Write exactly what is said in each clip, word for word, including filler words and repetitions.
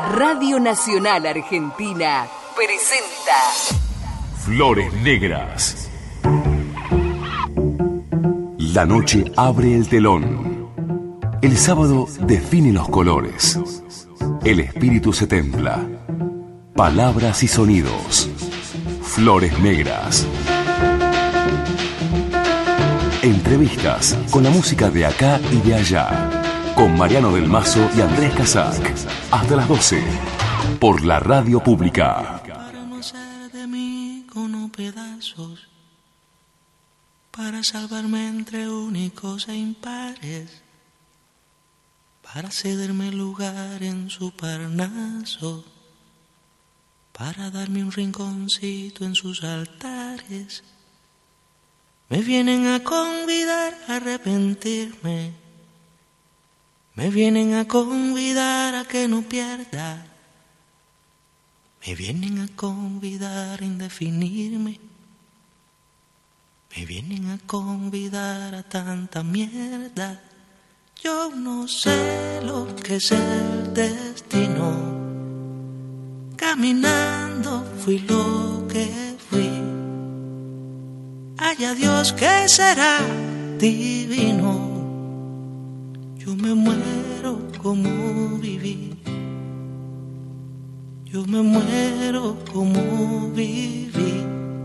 Radio Nacional Argentina presenta Flores Negras. La noche abre el telón. El sábado define los colores. El espíritu se templa. Palabras y sonidos. Flores Negras. Entrevistas con la música de acá y de allá. Con Mariano del Mazo y Andrés Casac. Hasta las doce. Por la radio pública. Para no hacer de mí como pedazos. Para salvarme entre únicos e impares. Para cederme lugar en su Parnaso. Para darme un rinconcito en sus altares. Me vienen a convidar a arrepentirme. Me vienen a convidar a que no pierda. Me vienen a convidar a indefinirme. Me vienen a convidar a tanta mierda. Yo no sé lo que es el destino. Caminando fui lo que fui. Haya Dios que será divino. Yo me muero como viví. Yo me muero como viví.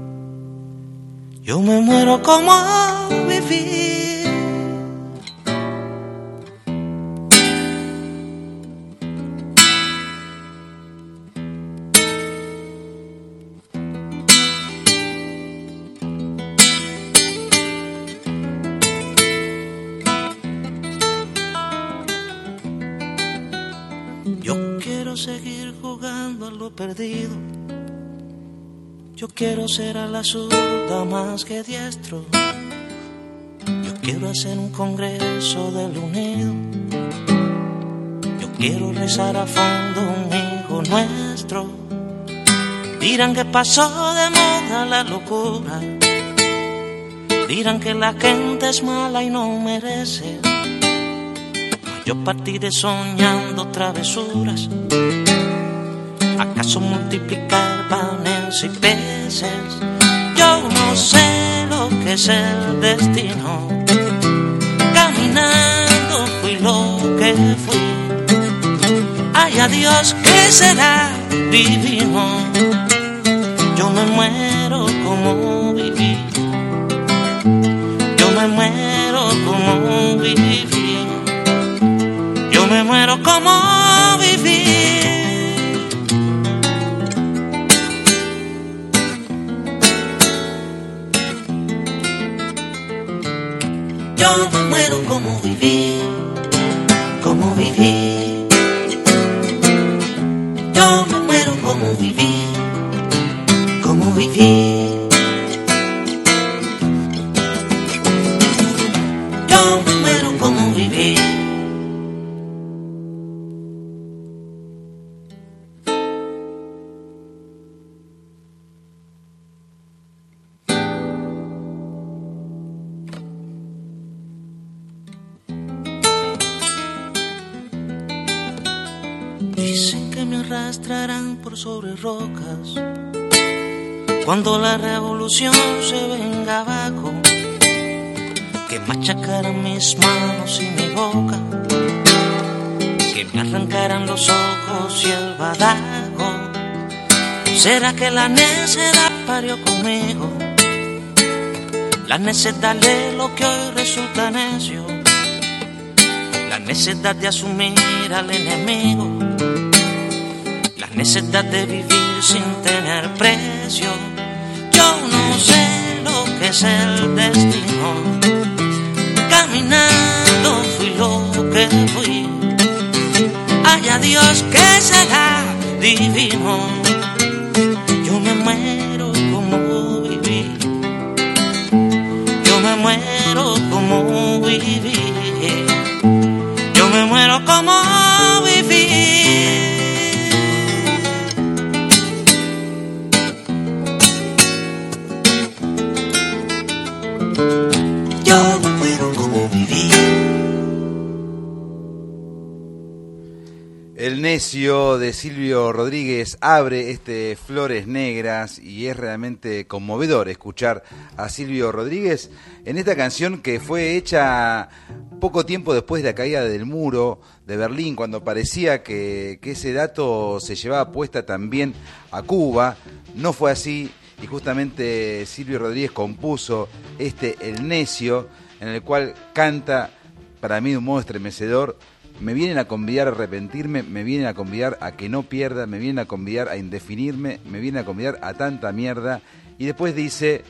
Yo me muero como viví. Seguir jugando a lo perdido. Yo quiero ser a la zurda más que diestro. Yo quiero hacer un congreso del unido. Yo quiero rezar a fondo un hijo nuestro. Dirán que pasó de moda la locura. Dirán que la gente es mala y no merece. Yo partiré soñando travesuras. ¿Acaso multiplicar panes y peces? Yo no sé lo que es el destino. Caminando fui lo que fui. Haya Dios que será divino. Yo me muero como viví. Yo me muero como viví. Yo me muero como viví. Yo me muero como viví, como viví. Yo me muero como viví, como viví. Yo me muero como viví. Arrastrarán por sobre rocas cuando la revolución se venga abajo, que machacarán mis manos y mi boca, que me arrancarán los ojos y el badajo. ¿Será que la necedad parió conmigo? La necedad de lo que hoy resulta necio, la necedad de asumir al enemigo, la necesidad de vivir sin tener precio. Yo no sé lo que es el destino. Caminando fui lo que fui. Haya Dios que será divino. Yo me muero como viví. Yo me muero como viví. Yo me muero como viví. Yo me muero como viví. El necio de Silvio Rodríguez abre este Flores Negras y es realmente conmovedor escuchar a Silvio Rodríguez en esta canción que fue hecha poco tiempo después de la caída del muro de Berlín, cuando parecía que, que ese dato se llevaba puesta también a Cuba. No fue así y justamente Silvio Rodríguez compuso este El Necio, en el cual canta, para mí de un modo estremecedor: me vienen a convidar a arrepentirme, me vienen a convidar a que no pierda, me vienen a convidar a indefinirme, me vienen a convidar a tanta mierda. Y después dice,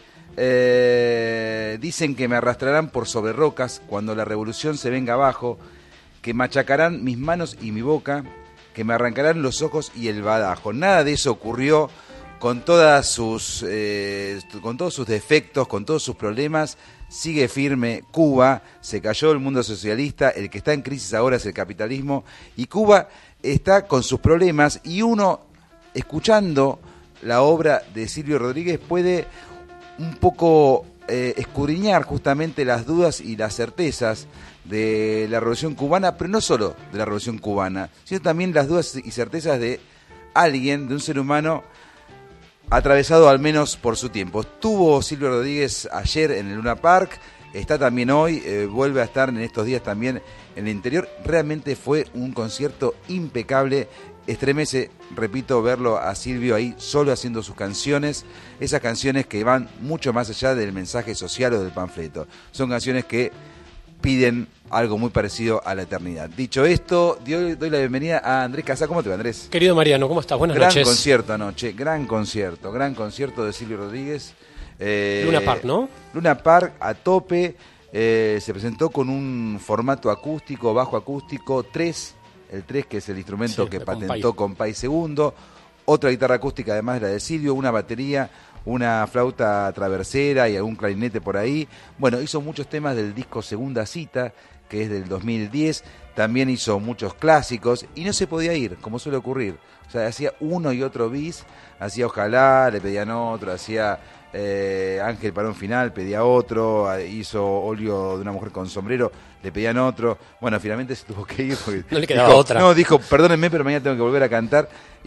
eh, dicen que me arrastrarán por sobre rocas cuando la revolución se venga abajo, que machacarán mis manos y mi boca, que me arrancarán los ojos y el badajo. Nada de eso ocurrió. Con todas sus, eh, con todos sus defectos, con todos sus problemas, sigue firme Cuba. Se cayó el mundo socialista, el que está en crisis ahora es el capitalismo, y Cuba está con sus problemas, y uno, escuchando la obra de Silvio Rodríguez, puede un poco eh, escudriñar justamente las dudas y las certezas de la Revolución Cubana, pero no solo de la Revolución Cubana, sino también las dudas y certezas de alguien, de un ser humano atravesado al menos por su tiempo. Estuvo Silvio Rodríguez ayer en el Luna Park, está también hoy, eh, vuelve a estar en estos días también en el interior. Realmente fue un concierto impecable. Estremece, repito, verlo a Silvio ahí solo haciendo sus canciones, esas canciones que van mucho más allá del mensaje social o del panfleto. Son canciones que piden algo muy parecido a la eternidad. Dicho esto, doy, doy la bienvenida a Andrés Casá. ¿Cómo te va, Andrés? Querido Mariano, ¿cómo estás? Buenas gran noches. Gran concierto anoche, gran concierto, gran concierto de Silvio Rodríguez. Eh, Luna Park, ¿no? Luna Park a tope, eh, se presentó con un formato acústico, bajo acústico, tres, el tres que es el instrumento sí, que patentó Compay Segundo, otra guitarra acústica además de la de Silvio, una batería, una flauta traversera y algún clarinete por ahí. Bueno, hizo muchos temas del disco Segunda Cita, que es del dos mil diez, también hizo muchos clásicos y no se podía ir, como suele ocurrir. O sea, hacía uno y otro bis, hacía Ojalá, le pedían otro, hacía eh, Ángel para un final, pedía otro, hizo Óleo de una mujer con sombrero, le pedían otro. Bueno, finalmente se tuvo que ir porque no le quedaba dijo, otra. No, dijo, perdónenme, pero mañana tengo que volver a cantar.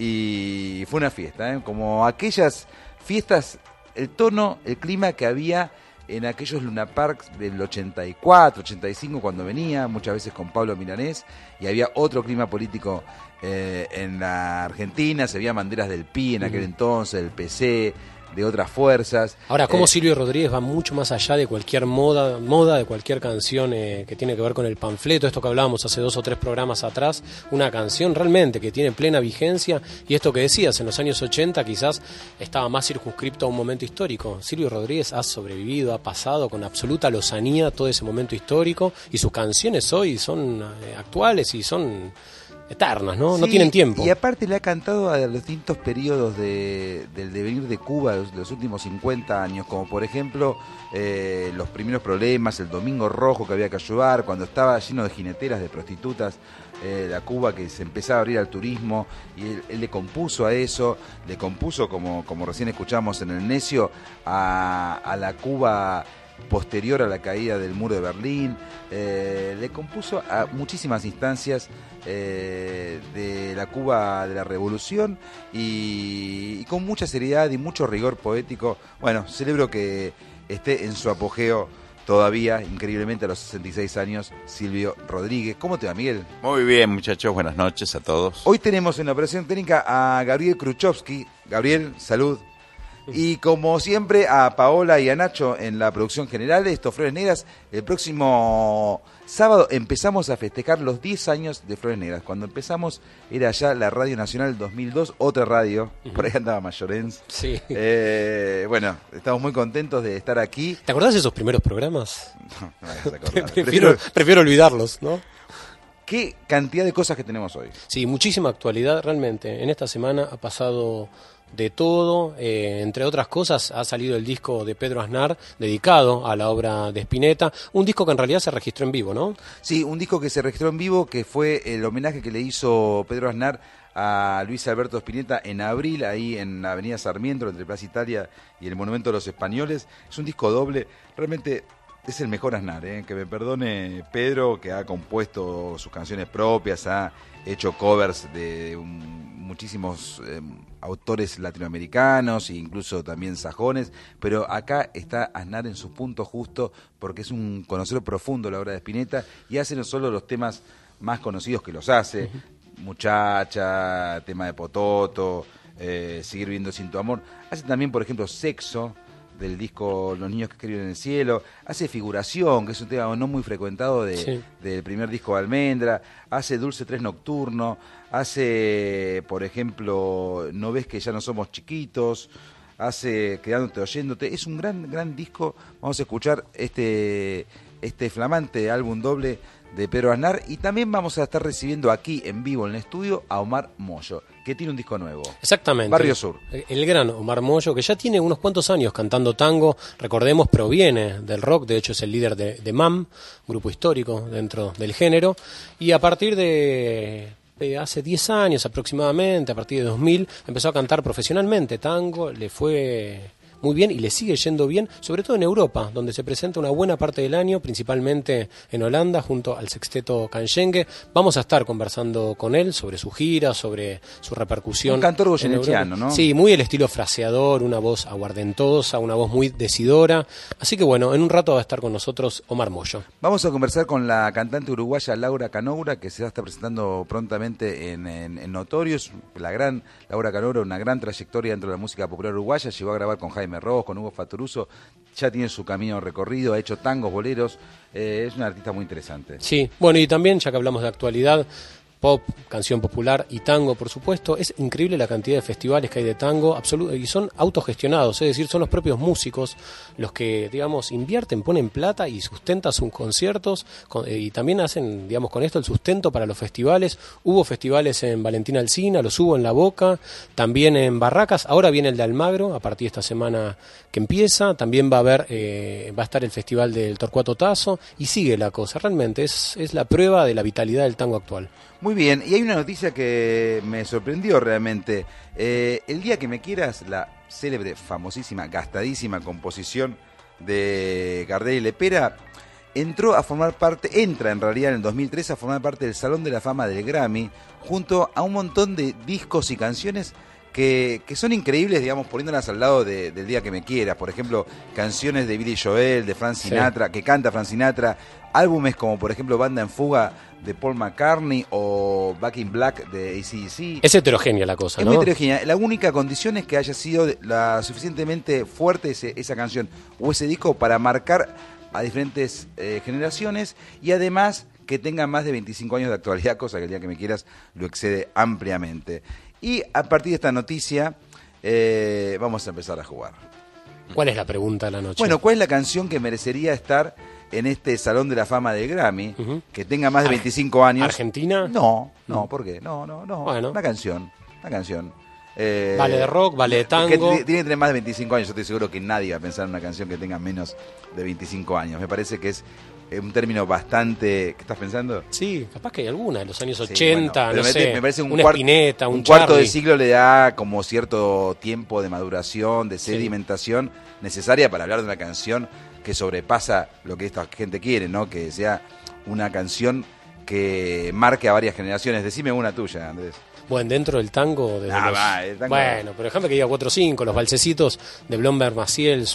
Y fue una fiesta, ¿eh? Como aquellas fiestas, el tono, el clima que había en aquellos Luna Parks del ochenta y cuatro, ochenta y cinco, cuando venía, muchas veces con Pablo Milanés, y había otro clima político eh, en la Argentina, se veían banderas del P I en aquel uh-huh. entonces, del P C, de otras fuerzas. Ahora, cómo eh, Silvio Rodríguez va mucho más allá de cualquier moda, moda de cualquier canción eh, que tiene que ver con el panfleto, esto que hablábamos hace dos o tres programas atrás, una canción realmente que tiene plena vigencia, y esto que decías, en los años ochenta quizás estaba más circunscripto a un momento histórico. Silvio Rodríguez ha sobrevivido, ha pasado con absoluta lozanía todo ese momento histórico, y sus canciones hoy son eh, actuales y son eternas, ¿no? Sí, no tienen tiempo. Y aparte le ha cantado a los distintos periodos de, del devenir de Cuba de los últimos cincuenta años, como por ejemplo eh, los primeros problemas, el Domingo Rojo que había que ayudar, cuando estaba lleno de jineteras, de prostitutas, eh, la Cuba que se empezaba a abrir al turismo, y él, él le compuso a eso, le compuso, como, como recién escuchamos en El Necio, a, a la Cuba posterior a la caída del muro de Berlín, eh, le compuso a muchísimas instancias eh, de la Cuba de la Revolución y, y con mucha seriedad y mucho rigor poético. Bueno, celebro que esté en su apogeo todavía, increíblemente a los sesenta y seis años, Silvio Rodríguez. ¿Cómo te va, Miguel? Muy bien, muchachos, buenas noches a todos. Hoy tenemos en la operación técnica a Gabriel Khrushchevsky. Gabriel, salud. Y como siempre a Paola y a Nacho en la producción general de estos Flores Negras. El próximo sábado empezamos a festejar los diez años de Flores Negras. Cuando empezamos era ya la Radio Nacional dos mil dos, otra radio, uh-huh. por ahí andaba Mayorens. Sí. Eh, bueno, estamos muy contentos de estar aquí. ¿Te acordás de esos primeros programas? No, no me vas a acordar. prefiero, prefiero, prefiero olvidarlos, ¿no? Qué cantidad de cosas que tenemos hoy. Sí, muchísima actualidad realmente. En esta semana ha pasado de todo, eh, entre otras cosas ha salido el disco de Pedro Aznar dedicado a la obra de Spinetta, un disco que en realidad se registró en vivo, ¿no? Sí, un disco que se registró en vivo, que fue el homenaje que le hizo Pedro Aznar a Luis Alberto Spinetta en abril, ahí en la Avenida Sarmiento, entre Plaza Italia y el Monumento de los Españoles. Es un disco doble, realmente es el mejor Aznar, ¿eh? Que me perdone Pedro, que ha compuesto sus canciones propias, ha hecho covers de un, muchísimos eh, autores latinoamericanos e incluso también sajones, pero acá está Aznar en su punto justo porque es un conocedor profundo de la obra de Spinetta y hace no solo los temas más conocidos que los hace, uh-huh. Muchacha, tema de Pototo, eh, Seguir viviendo sin tu amor, hace también, por ejemplo, Sexo, del disco Los niños que escriben en el cielo, hace Figuración, que es un tema no muy frecuentado de, sí. del primer disco de Almendra, hace Dulce Tres Nocturno, hace, por ejemplo, No ves que ya no somos chiquitos, hace Quedándote oyéndote, es un gran gran disco. Vamos a escuchar este, este flamante álbum doble de Pedro Aznar y también vamos a estar recibiendo aquí en vivo en el estudio a Omar Mollo, que tiene un disco nuevo. Exactamente. Barrio Sur. El gran Omar Mollo, que ya tiene unos cuantos años cantando tango, recordemos, proviene del rock, de hecho es el líder de, de M A M, grupo histórico dentro del género, y a partir de... de hace diez años aproximadamente, a partir de dos mil, empezó a cantar profesionalmente tango, le fue muy bien y le sigue yendo bien, sobre todo en Europa, donde se presenta una buena parte del año, principalmente en Holanda, junto al sexteto Canyengue. Vamos a estar conversando con él sobre su gira, sobre su repercusión. Un cantor goyenechiano, ¿no? Sí, muy el estilo fraseador, una voz aguardentosa, una voz muy decidora. Así que bueno, en un rato va a estar con nosotros Omar Mollo. Vamos a conversar con la cantante uruguaya Laura Canoura, que se va a estar presentando prontamente en, en, en Notorious. La gran Laura Canoura, una gran trayectoria dentro de la música popular uruguaya, llegó a grabar con Jaime Ross, con Hugo Fatoruso, ya tiene su camino recorrido, ha hecho tangos, boleros, eh, es una artista muy interesante. Sí, bueno, y también, ya que hablamos de actualidad, pop, canción popular y tango, por supuesto, es increíble la cantidad de festivales que hay de tango, absoluto, y son autogestionados, es decir, son los propios músicos los que, digamos, invierten, ponen plata y sustentan sus conciertos, con, y también hacen, digamos, con esto el sustento para los festivales. Hubo festivales en Valentina Alsina, los hubo en La Boca, también en Barracas, ahora viene el de Almagro, a partir de esta semana que empieza, también va a haber, eh, va a estar el festival del Torcuato Tazo, y sigue la cosa, realmente es, es la prueba de la vitalidad del tango actual. Muy bien, y hay una noticia que me sorprendió realmente. Eh, El día que me quieras, la célebre, famosísima, gastadísima composición de Gardel y Lepera, entró a formar parte, entra en realidad en el dos mil tres a formar parte del Salón de la Fama del Grammy, junto a un montón de discos y canciones que, que son increíbles, digamos, poniéndolas al lado de, del Día que me quieras. Por ejemplo, canciones de Billy Joel, de Frank Sinatra, sí. que canta Frank Sinatra, álbumes como, por ejemplo, Banda en Fuga de Paul McCartney o Back in Black de A C D C. Es heterogénea la cosa, es ¿no? Es muy heterogénea. La única condición es que haya sido la suficientemente fuerte ese, esa canción o ese disco para marcar a diferentes eh, generaciones y además que tenga más de veinticinco años de actualidad, cosa que el Día que me quieras lo excede ampliamente. Y a partir de esta noticia eh, vamos a empezar a jugar. ¿Cuál es la pregunta de la noche? Bueno, ¿cuál es la canción que merecería estar en este Salón de la Fama de Grammy, uh-huh. que tenga más de veinticinco años? ¿Argentina? No, no, ¿por qué? No, no, no. Bueno. Una canción, una canción. Eh, vale de rock, vale de tango. Que tiene que tener más de veinticinco años. Yo estoy seguro que nadie va a pensar en una canción que tenga menos de veinticinco años. Me parece que es un término bastante... ¿Qué estás pensando? Sí, capaz que hay alguna, de los años ochenta, sí, bueno, no me, sé, me parece un, una cuart, Spinetta, un, un cuarto Charlie. de siglo le da como cierto tiempo de maduración, de sedimentación sí. necesaria para hablar de una canción que sobrepasa lo que esta gente quiere, ¿no? Que sea una canción que marque a varias generaciones. Decime una tuya, Andrés. Bueno, dentro del tango... Desde ah, los... va, el tango... Bueno, por ejemplo, que diga cuatro o cinco, los valsecitos de Blomberg Maciel,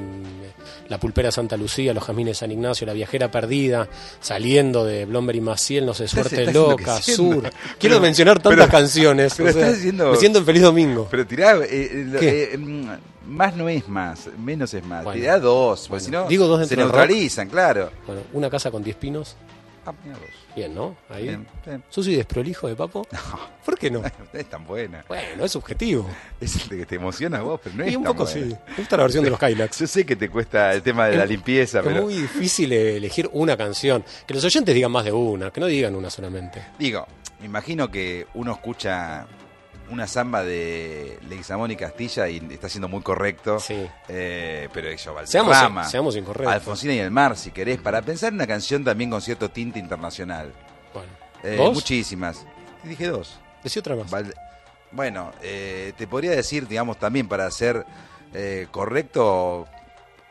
La Pulpera Santa Lucía, Los Jazmines San Ignacio, La Viajera Perdida, saliendo de Blomberg y Maciel, No sé, Suerte estás Loca, Sur. Pero, Quiero mencionar tantas pero, canciones. Pero o sea, estás diciendo... Me siento en Feliz Domingo. Pero tirá... Eh, eh, más no es más, menos es más. Bueno, tirá dos, porque bueno, si no digo dos se neutralizan, rock. Claro. Bueno, Una casa con diez pinos. Ah, mira dos. Bien, ¿no? Ahí. Bien, bien. ¿Susi desprolijo de Papo? No. ¿Por qué no? No es tan buena. Bueno, es subjetivo. Es el de que te emociona a vos, pero no y es un tan poco buena. sí. Me gusta la versión de los Kylax. Yo sé que te cuesta el tema de la es, limpieza, es pero... Es muy difícil elegir una canción. Que los oyentes digan más de una, que no digan una solamente. Digo, me imagino que uno escucha una samba de Leguizamón y Castilla y está siendo muy correcto. Sí. Eh, pero eso, Valderrama, seamos, seamos incorrectos. Alfonsina y el mar, si querés, para pensar en una canción también con cierto tinte internacional. Bueno. Eh, ¿Vos? Muchísimas. Dije dos. Decí otra más. Val... Bueno, eh, te podría decir, digamos, también para ser eh, correcto,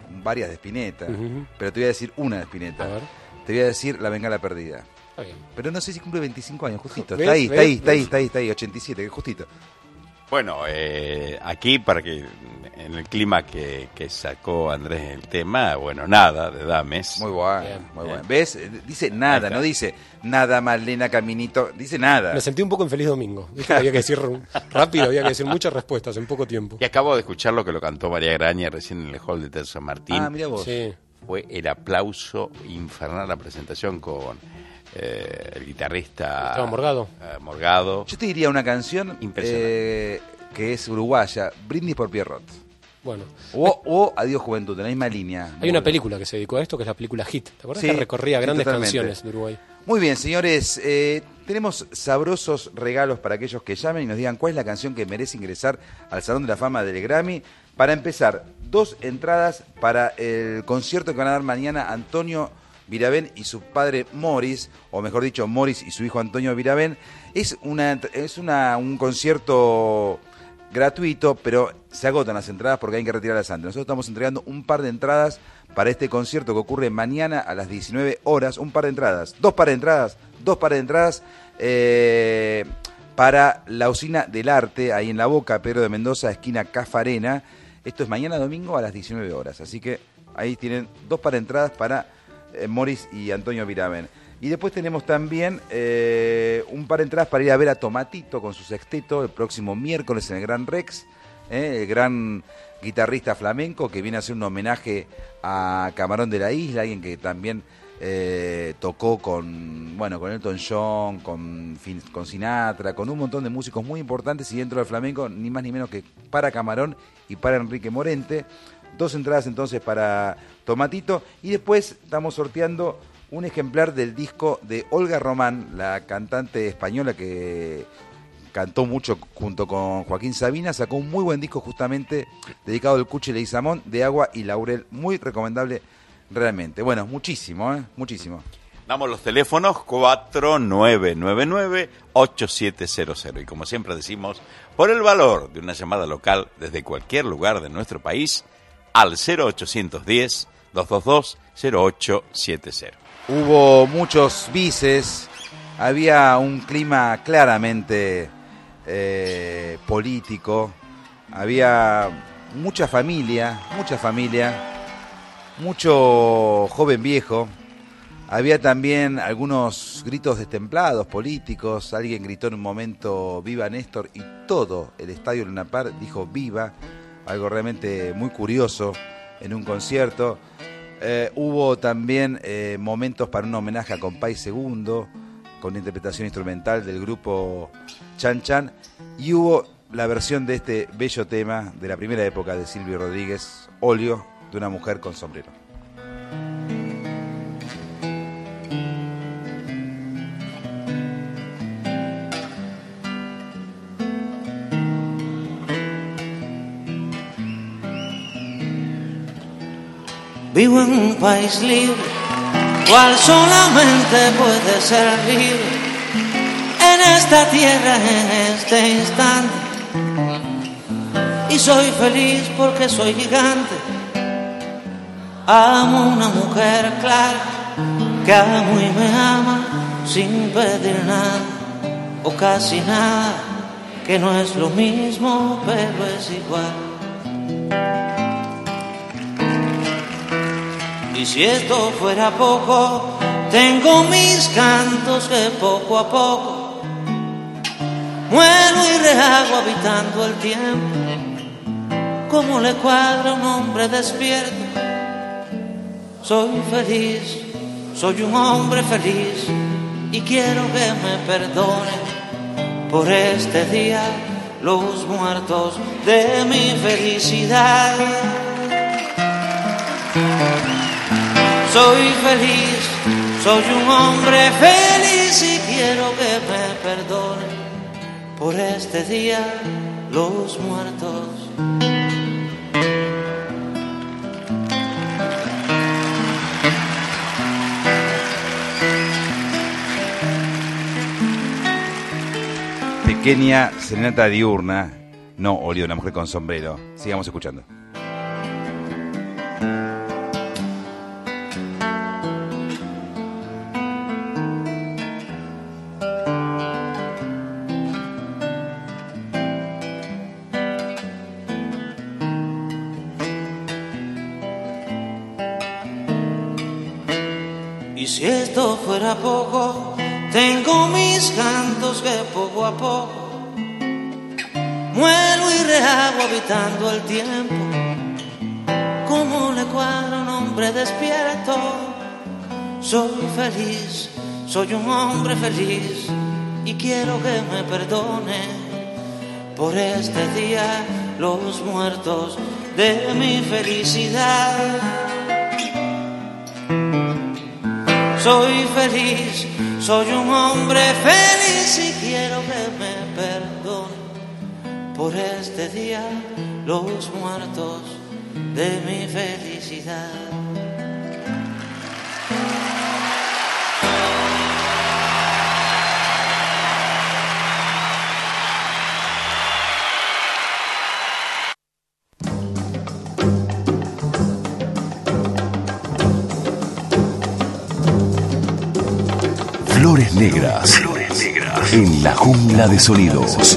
varias de Spinetta, Uh-huh. pero te voy a decir una de Spinetta. A ver. Te voy a decir La Bengala Perdida. Está bien. Pero no sé si cumple veinticinco años, justito. ¿Ves? Está ahí, está ¿Ves? ahí, está ahí, ¿Ves? está ahí, está ahí, ochenta y siete, justito. Bueno, eh, aquí para que en el clima que, que sacó Andrés el tema, bueno, nada de Dames. Muy bueno, Bien, muy bien. bueno. ¿Ves? Eh, Dice Ahí nada, está. no dice nada, Malena, Caminito, dice nada. Me sentí un poco en Feliz Domingo. ¿Viste? Había que decir rápido, había que decir muchas respuestas en poco tiempo. Y acabo de escuchar lo que lo cantó María Graña recién en el hall de Terzo Martín. Ah, mira vos. Sí. Fue el aplauso infernal la presentación con eh, el guitarrista Gustavo Morgado. eh, Morgado. Yo te diría una canción Impresionante. eh, que es uruguaya, Brindis por Pierrot. Bueno, O, o Adiós Juventud, en la misma línea. hay una película que se dedicó a esto, que es la película Hit. ¿Te acuerdas? Sí, Que recorría sí, grandes totalmente. canciones de Uruguay. Muy bien, señores, eh, tenemos sabrosos regalos para aquellos que llamen y nos digan cuál es la canción que merece ingresar al Salón de la Fama del Grammy. Para empezar, dos entradas para el concierto que van a dar mañana Antonio Virabén y su padre Morris, o mejor dicho, Morris y su hijo Antonio Virabén. Es una es una un concierto gratuito, pero se agotan las entradas porque hay que retirarlas antes. Nosotros estamos entregando un par de entradas para este concierto que ocurre mañana a las diecinueve horas. Un par de entradas, dos par de entradas, dos par de entradas eh, para la Usina del Arte, ahí en La Boca, Pedro de Mendoza, esquina Cafarena. Esto es mañana domingo a las diecinueve horas. Así que ahí tienen dos par de entradas para eh, Morris y Antonio Virabén. Y después tenemos también eh, un par de entradas para ir a ver a Tomatito con su sexteto el próximo miércoles en el Gran Rex, eh, el gran guitarrista flamenco que viene a hacer un homenaje a Camarón de la Isla, alguien que también eh, tocó con bueno con Elton John, con, con Sinatra, con un montón de músicos muy importantes, y dentro del flamenco ni más ni menos que para Camarón y para Enrique Morente. Dos entradas entonces para Tomatito, y después estamos sorteando un ejemplar del disco de Olga Román, la cantante española que cantó mucho junto con Joaquín Sabina. Sacó un muy buen disco justamente dedicado al Cuchi Leguizamón, de Agua y Laurel. Muy recomendable realmente. Bueno, muchísimo, ¿eh? Muchísimo. Damos los teléfonos cuatro nueve nueve nueve ocho siete cero cero. Y como siempre decimos, por el valor de una llamada local desde cualquier lugar de nuestro país, al cero ochocientos diez, doscientos veintidós, cero ocho siete cero. Hubo muchos bises, había un clima claramente eh, político, había mucha familia, mucha familia, mucho joven viejo, había también algunos gritos destemplados políticos. Alguien gritó en un momento "Viva Néstor", y todo el estadio Luna Park dijo "Viva", algo realmente muy curioso en un concierto. Eh, hubo también eh, momentos para un homenaje a Compay Segundo, con la interpretación instrumental del grupo Chan Chan, y hubo la versión de este bello tema de la primera época de Silvio Rodríguez, Óleo, de una mujer con sombrero. Vivo en un país libre, cual solamente puede ser libre en esta tierra, en este instante. Y soy feliz porque soy gigante. Amo una mujer clara, que amo y me ama sin pedir nada, o casi nada, que no es lo mismo, pero es igual. Y si esto fuera poco, tengo mis cantos que poco a poco muero y rehago habitando el tiempo, como le cuadra a un hombre despierto. Soy feliz, soy un hombre feliz, y quiero que me perdonen por este día los muertos de mi felicidad. Soy feliz, soy un hombre feliz, y quiero que me perdonen por este día los muertos. Pequeña serenata diurna, no Óleo de una mujer con sombrero. Sigamos escuchando. si esto fuera poco, tengo mis cantos que poco a poco muelo y rehago habitando el tiempo. Como le cuadra a un hombre despierto. Soy feliz, soy un hombre feliz y quiero que me perdone por este día los muertos de mi felicidad. Soy feliz, soy un hombre feliz y quiero que me perdone por este día los muertos de mi felicidad. Flores negras. Flores negras. En la jungla de sonidos.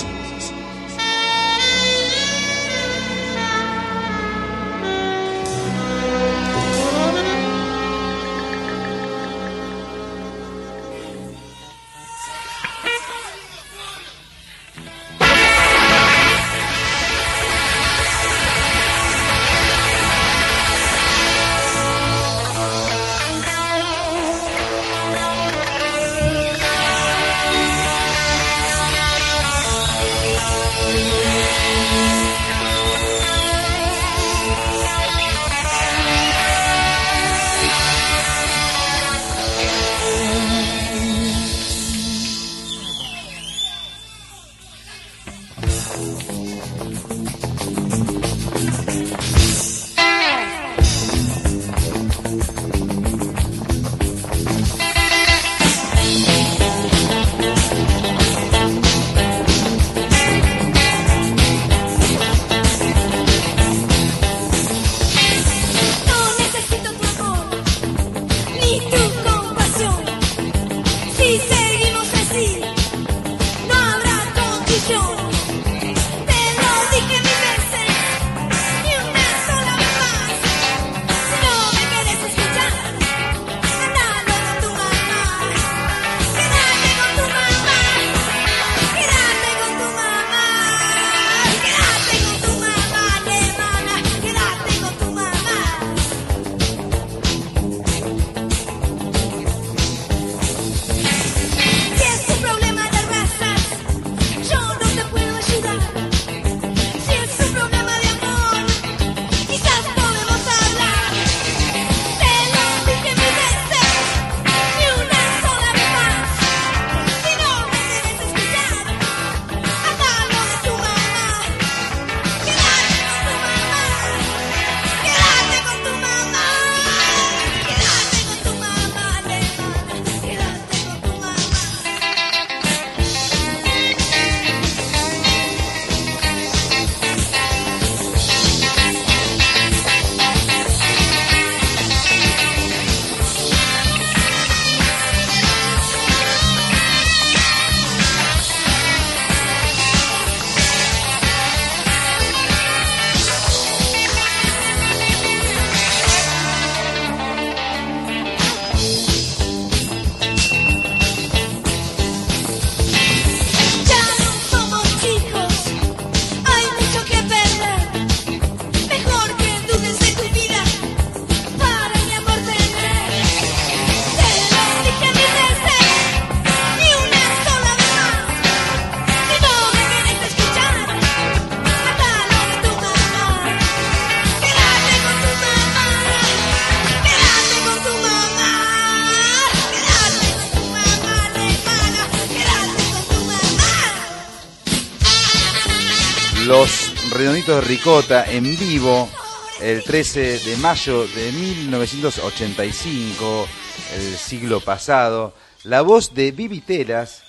Los Redonditos de Ricota en vivo el trece de mayo de mil novecientos ochenta y cinco, el siglo pasado. La voz de Vivi Telas,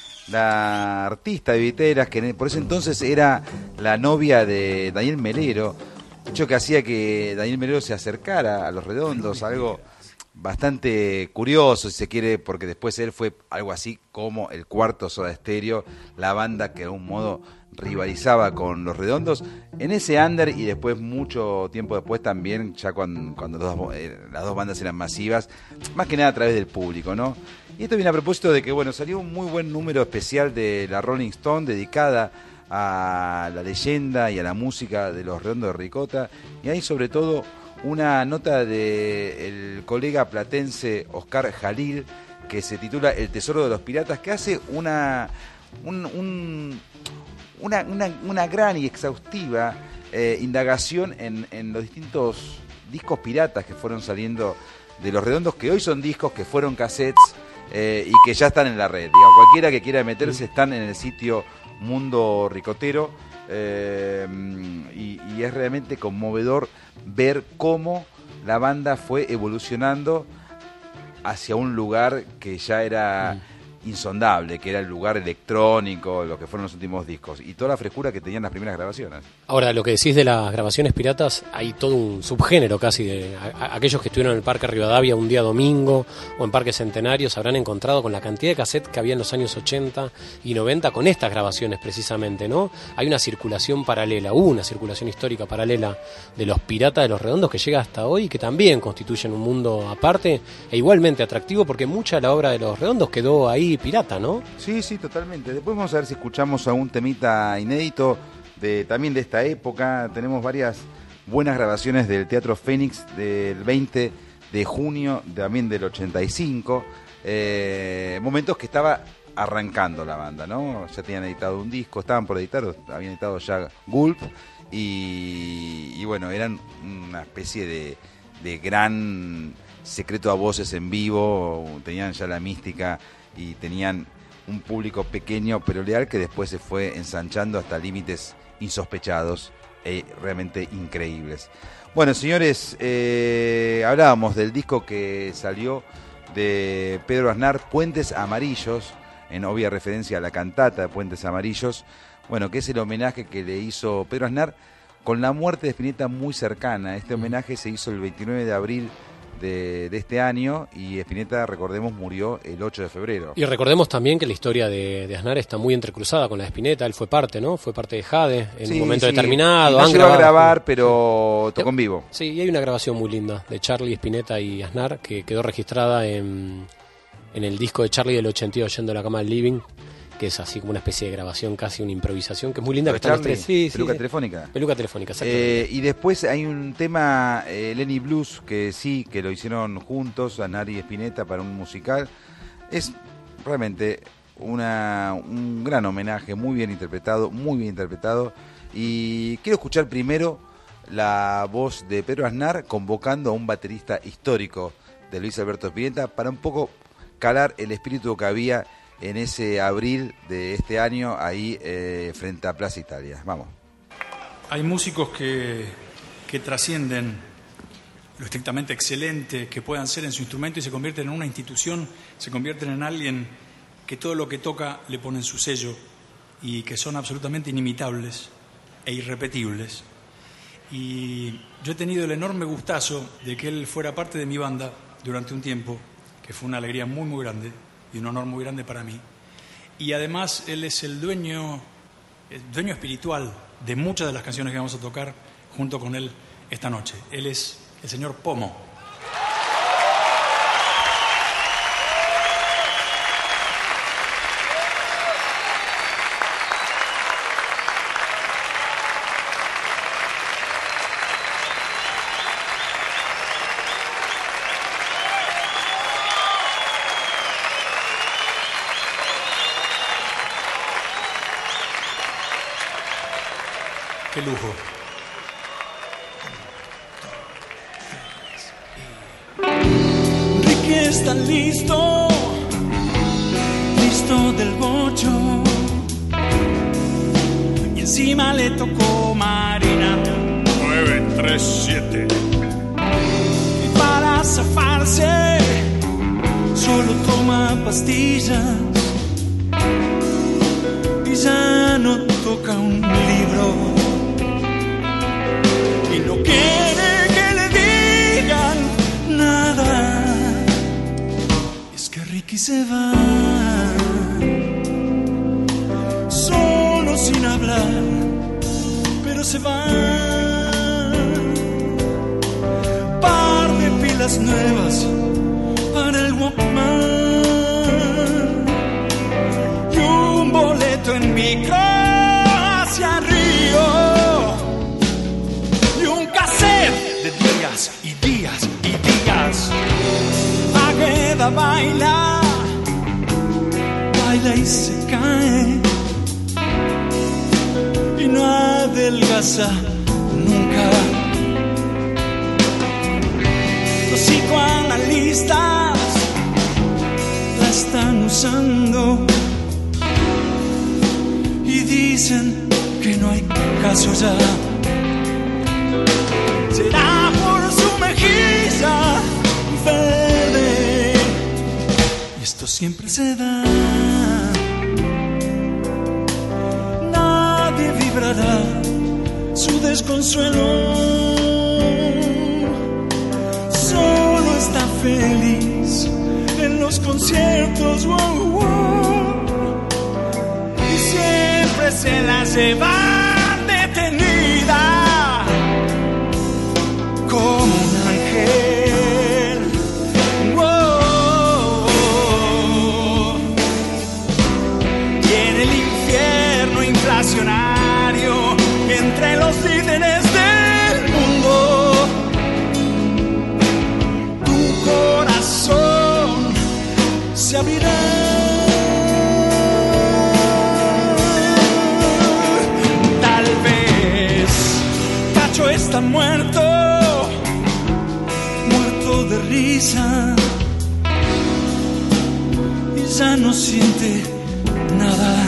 la artista Vivi Telas, que por ese entonces era la novia de Daniel Melero, hecho que hacía que Daniel Melero se acercara a Los Redondos, algo bastante curioso, si se quiere, porque después él fue algo así como el cuarto Soda Stereo, la banda que de algún modo rivalizaba con Los Redondos en ese under, y después, mucho tiempo después también, ya cuando, cuando los dos, eh, las dos bandas eran masivas, más que nada a través del público, ¿no? Y esto viene a propósito de que, bueno, salió un muy buen número especial de la Rolling Stone dedicada a la leyenda y a la música de Los Redondos de Ricota, y hay sobre todo una nota del colega platense Oscar Jalil que se titula El Tesoro de los Piratas, que hace una un, un, una, una, una gran y exhaustiva eh, indagación en, en los distintos discos piratas que fueron saliendo de Los Redondos, que hoy son discos, que fueron cassettes eh, y que ya están en la red. Digamos, cualquiera que quiera meterse están en el sitio Mundo Ricotero, eh, y, y es realmente conmovedor ver cómo la banda fue evolucionando hacia un lugar que ya era insondable, que era el lugar electrónico, lo que fueron los últimos discos, y toda la frescura que tenían las primeras grabaciones. Ahora, lo que decís de las grabaciones piratas, hay todo un subgénero casi de a, a, aquellos que estuvieron en el Parque Rivadavia un día domingo o en Parque Centenario se habrán encontrado con la cantidad de cassettes que había en los años ochenta y noventa con estas grabaciones precisamente, ¿no? Hay una circulación paralela, hubo una circulación histórica paralela de los piratas de Los Redondos que llega hasta hoy y que también constituyen un mundo aparte e igualmente atractivo, porque mucha de la obra de Los Redondos quedó ahí pirata, ¿no? Sí, sí, totalmente. Después vamos a ver si escuchamos a un temita inédito de también de esta época. Tenemos varias buenas grabaciones del Teatro Fénix del veinte de junio, también del ochenta y cinco. Eh, momentos que estaba arrancando la banda, ¿no? Ya tenían editado un disco, estaban por editar, habían editado ya Gulp, y, y bueno, eran una especie de, de gran secreto a voces en vivo, tenían ya la mística y tenían un público pequeño pero leal, que después se fue ensanchando hasta límites insospechados e realmente increíbles. Bueno, señores, eh, hablábamos del disco que salió de Pedro Aznar, Puentes Amarillos, en obvia referencia a la cantata de Puentes Amarillos, bueno, que es el homenaje que le hizo Pedro Aznar con la muerte de Spinetta muy cercana. Este homenaje se hizo el veintinueve de abril De, de este año, y Spinetta, recordemos, murió el ocho de febrero. Y recordemos también que la historia de, de Aznar está muy entrecruzada con la de Spinetta. Él fue parte, ¿no? Fue parte de Jade en sí, un momento sí. determinado. No Han llegó grabado, a grabar, pero tocó en vivo. Sí, y hay una grabación muy linda de Charlie, Spinetta y Aznar que quedó registrada en, en el disco de Charlie del ochenta y dos, Yendo a la cama del living, que es así como una especie de grabación, casi una improvisación, que es muy linda. Que Charlie, está sí, peluca sí, telefónica. Peluca telefónica, exactamente. Eh, y después hay un tema, eh, Lenny Blues, que sí, que lo hicieron juntos, Aznar y Spinetta, para un musical. Es realmente una, un gran homenaje, muy bien interpretado, muy bien interpretado. Y quiero escuchar primero la voz de Pedro Aznar convocando a un baterista histórico de Luis Alberto Spinetta para un poco calar el espíritu que había en ese abril de este año ahí eh, frente a Plaza Italia. Vamos. Hay músicos que, que trascienden lo estrictamente excelente que puedan ser en su instrumento y se convierten en una institución, se convierten en alguien que todo lo que toca le ponen su sello y que son absolutamente inimitables e irrepetibles. Y yo he tenido el enorme gustazo de que él fuera parte de mi banda durante un tiempo, que fue una alegría muy muy grande y un honor muy grande para mí. Y además él es el dueño, el dueño espiritual de muchas de las canciones que vamos a tocar junto con él esta noche. Él es el señor Pomo. Qué lujo. Ricky está listo, listo del bocho. Y encima le tocó Marina. nueve tres siete. Y para zafarse, solo toma pastillas. Y ya no toca un libro. Y no quiere que le digan nada. Es que Ricky se va. Solo sin hablar, pero se van. Par de pilas nuevas para el Walkman y un boleto en micro hacia Río y un cassette de días y días y días. Agueda baila, baila y se cae y no adelgaza nunca. Los psicoanalistas la están usando y dicen que no hay caso ya. Será por su mejilla verde y esto siempre se da. Nadie vibrará su desconsuelo. Solo está feliz en los conciertos, wow, wow. Y siempre se la lleva detenida como un ángel, wow. Y en el infierno inflacionario entre los líderes del mundo, corazón se abrirá. Tal vez Cacho está muerto, muerto de risa y ya no siente nada.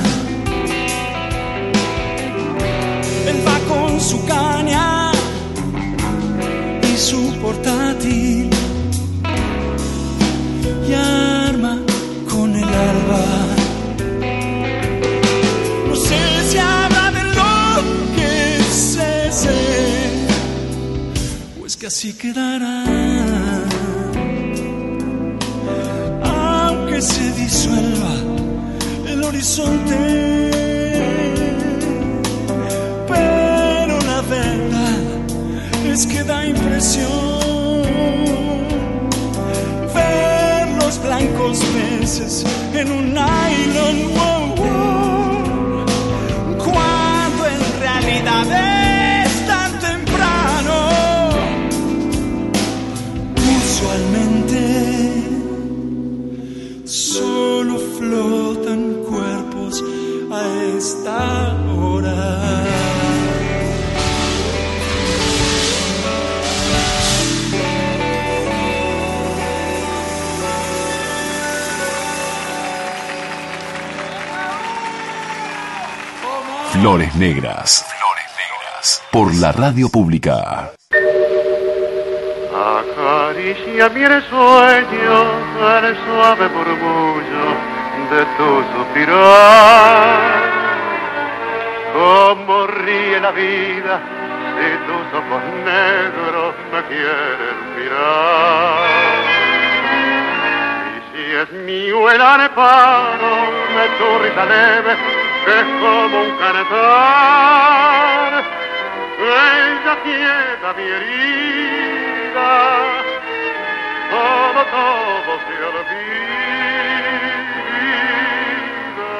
Él va con su caña y su portátil y arma con el alba. No sé si habrá de enloquecerse o es que así quedará, aunque se disuelva el horizonte. Pero la verdad es que da impresión blancos peces en un nylon, wow, wow, cuando en realidad es tan temprano. Usualmente solo flotan cuerpos a esta hora. Flores Negras. Flores Negras. Por la radio pública. Acaricia mi sueño el suave murmullo de tu suspirar. Como ríe la vida si tus ojos negros me quieren mirar. Y si es mío el areparo de tu risa leve, que es como un cantar, ella quieta mi herida, todo, todo se olvida.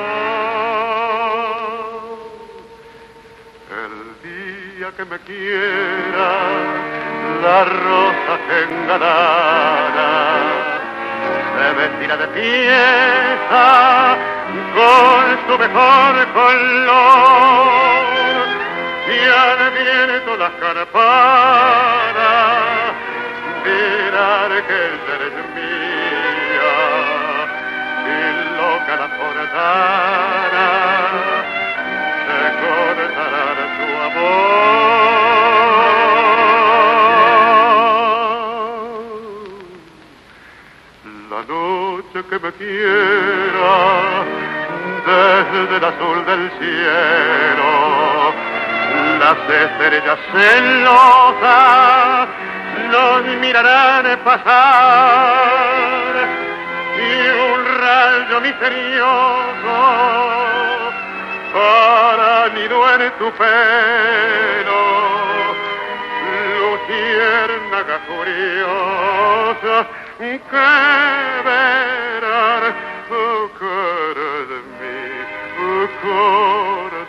El día que me quiera, la rosa que engalara se vestirá de pieza con su mejor color y al viento las campanas dirán que ella es mía y loca la forzara se cortará su amor. La noche que me quiera desde el azul del cielo, las estrellas celosas los mirarán pasar y un rayo misterioso para para nido en tu pelo, luciérnaga curiosa, que verán cara de mi corazón.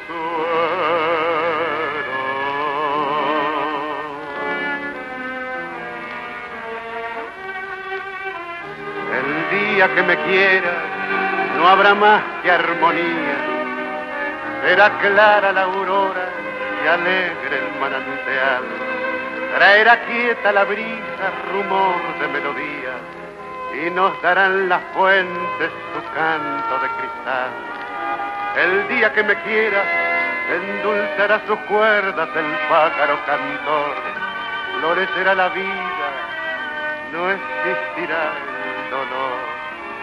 El día que me quieras no habrá más que armonía, será clara la aurora y alegre el manantial, traerá quieta la brisa rumor de melodía y nos darán las fuentes su canto de cristal. El día que me quieras endulzará sus cuerdas el pájaro cantor, florecerá la vida, no existirá el dolor.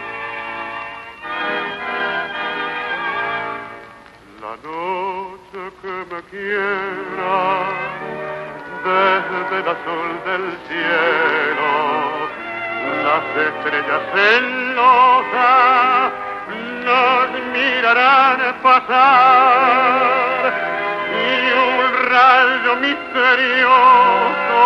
La noche que me quiera desde el azul del cielo, las estrellas celosas nos mirarán pasar y un rayo misterioso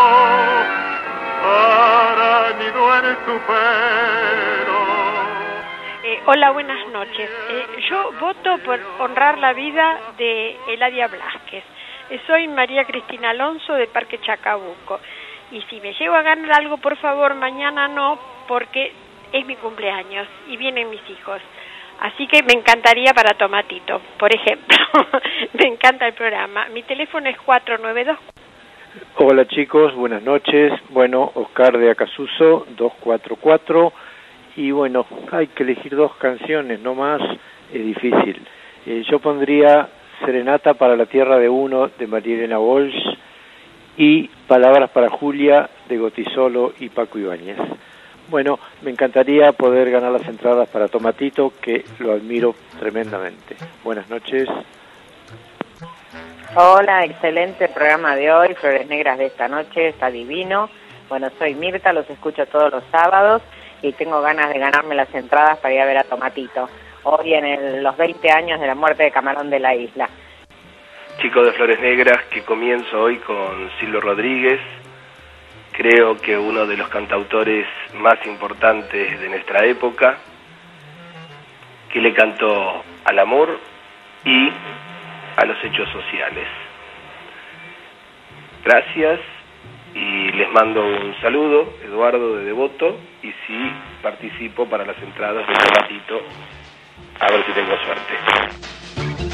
hará nido en tu pelo. Eh, hola, buenas noches. Eh, yo voto por honrar la vida de Eladia Blasquez. Eh, soy María Cristina Alonso de Parque Chacabuco. Y si me llego a ganar algo, por favor, mañana no, porque es mi cumpleaños y vienen mis hijos. Así que me encantaría para Tomatito, por ejemplo. Me encanta el programa. Mi teléfono es cuatro nueve dos. Hola chicos, buenas noches. Bueno, Oscar de Acasuso, dos cuatro cuatro. Y bueno, hay que elegir dos canciones, no más, es difícil. Eh, yo pondría Serenata para la Tierra de Uno, de María Elena Walsh, y Palabras para Julia, de Gotisolo y Paco Ibáñez. Bueno, me encantaría poder ganar las entradas para Tomatito, que lo admiro tremendamente. Buenas noches. Hola, excelente programa de hoy, Flores Negras de esta noche, está divino. Bueno, soy Mirta, los escucho todos los sábados y tengo ganas de ganarme las entradas para ir a ver a Tomatito, hoy en el, los veinte años de la muerte de Camarón de la Isla. Chicos de Flores Negras, que comienzo hoy con Silvio Rodríguez, creo que uno de los cantautores más importantes de nuestra época, que le cantó al amor y a los hechos sociales. Gracias y les mando un saludo, Eduardo de Devoto, y sí participo para las entradas de Tomatito, a ver si tengo suerte.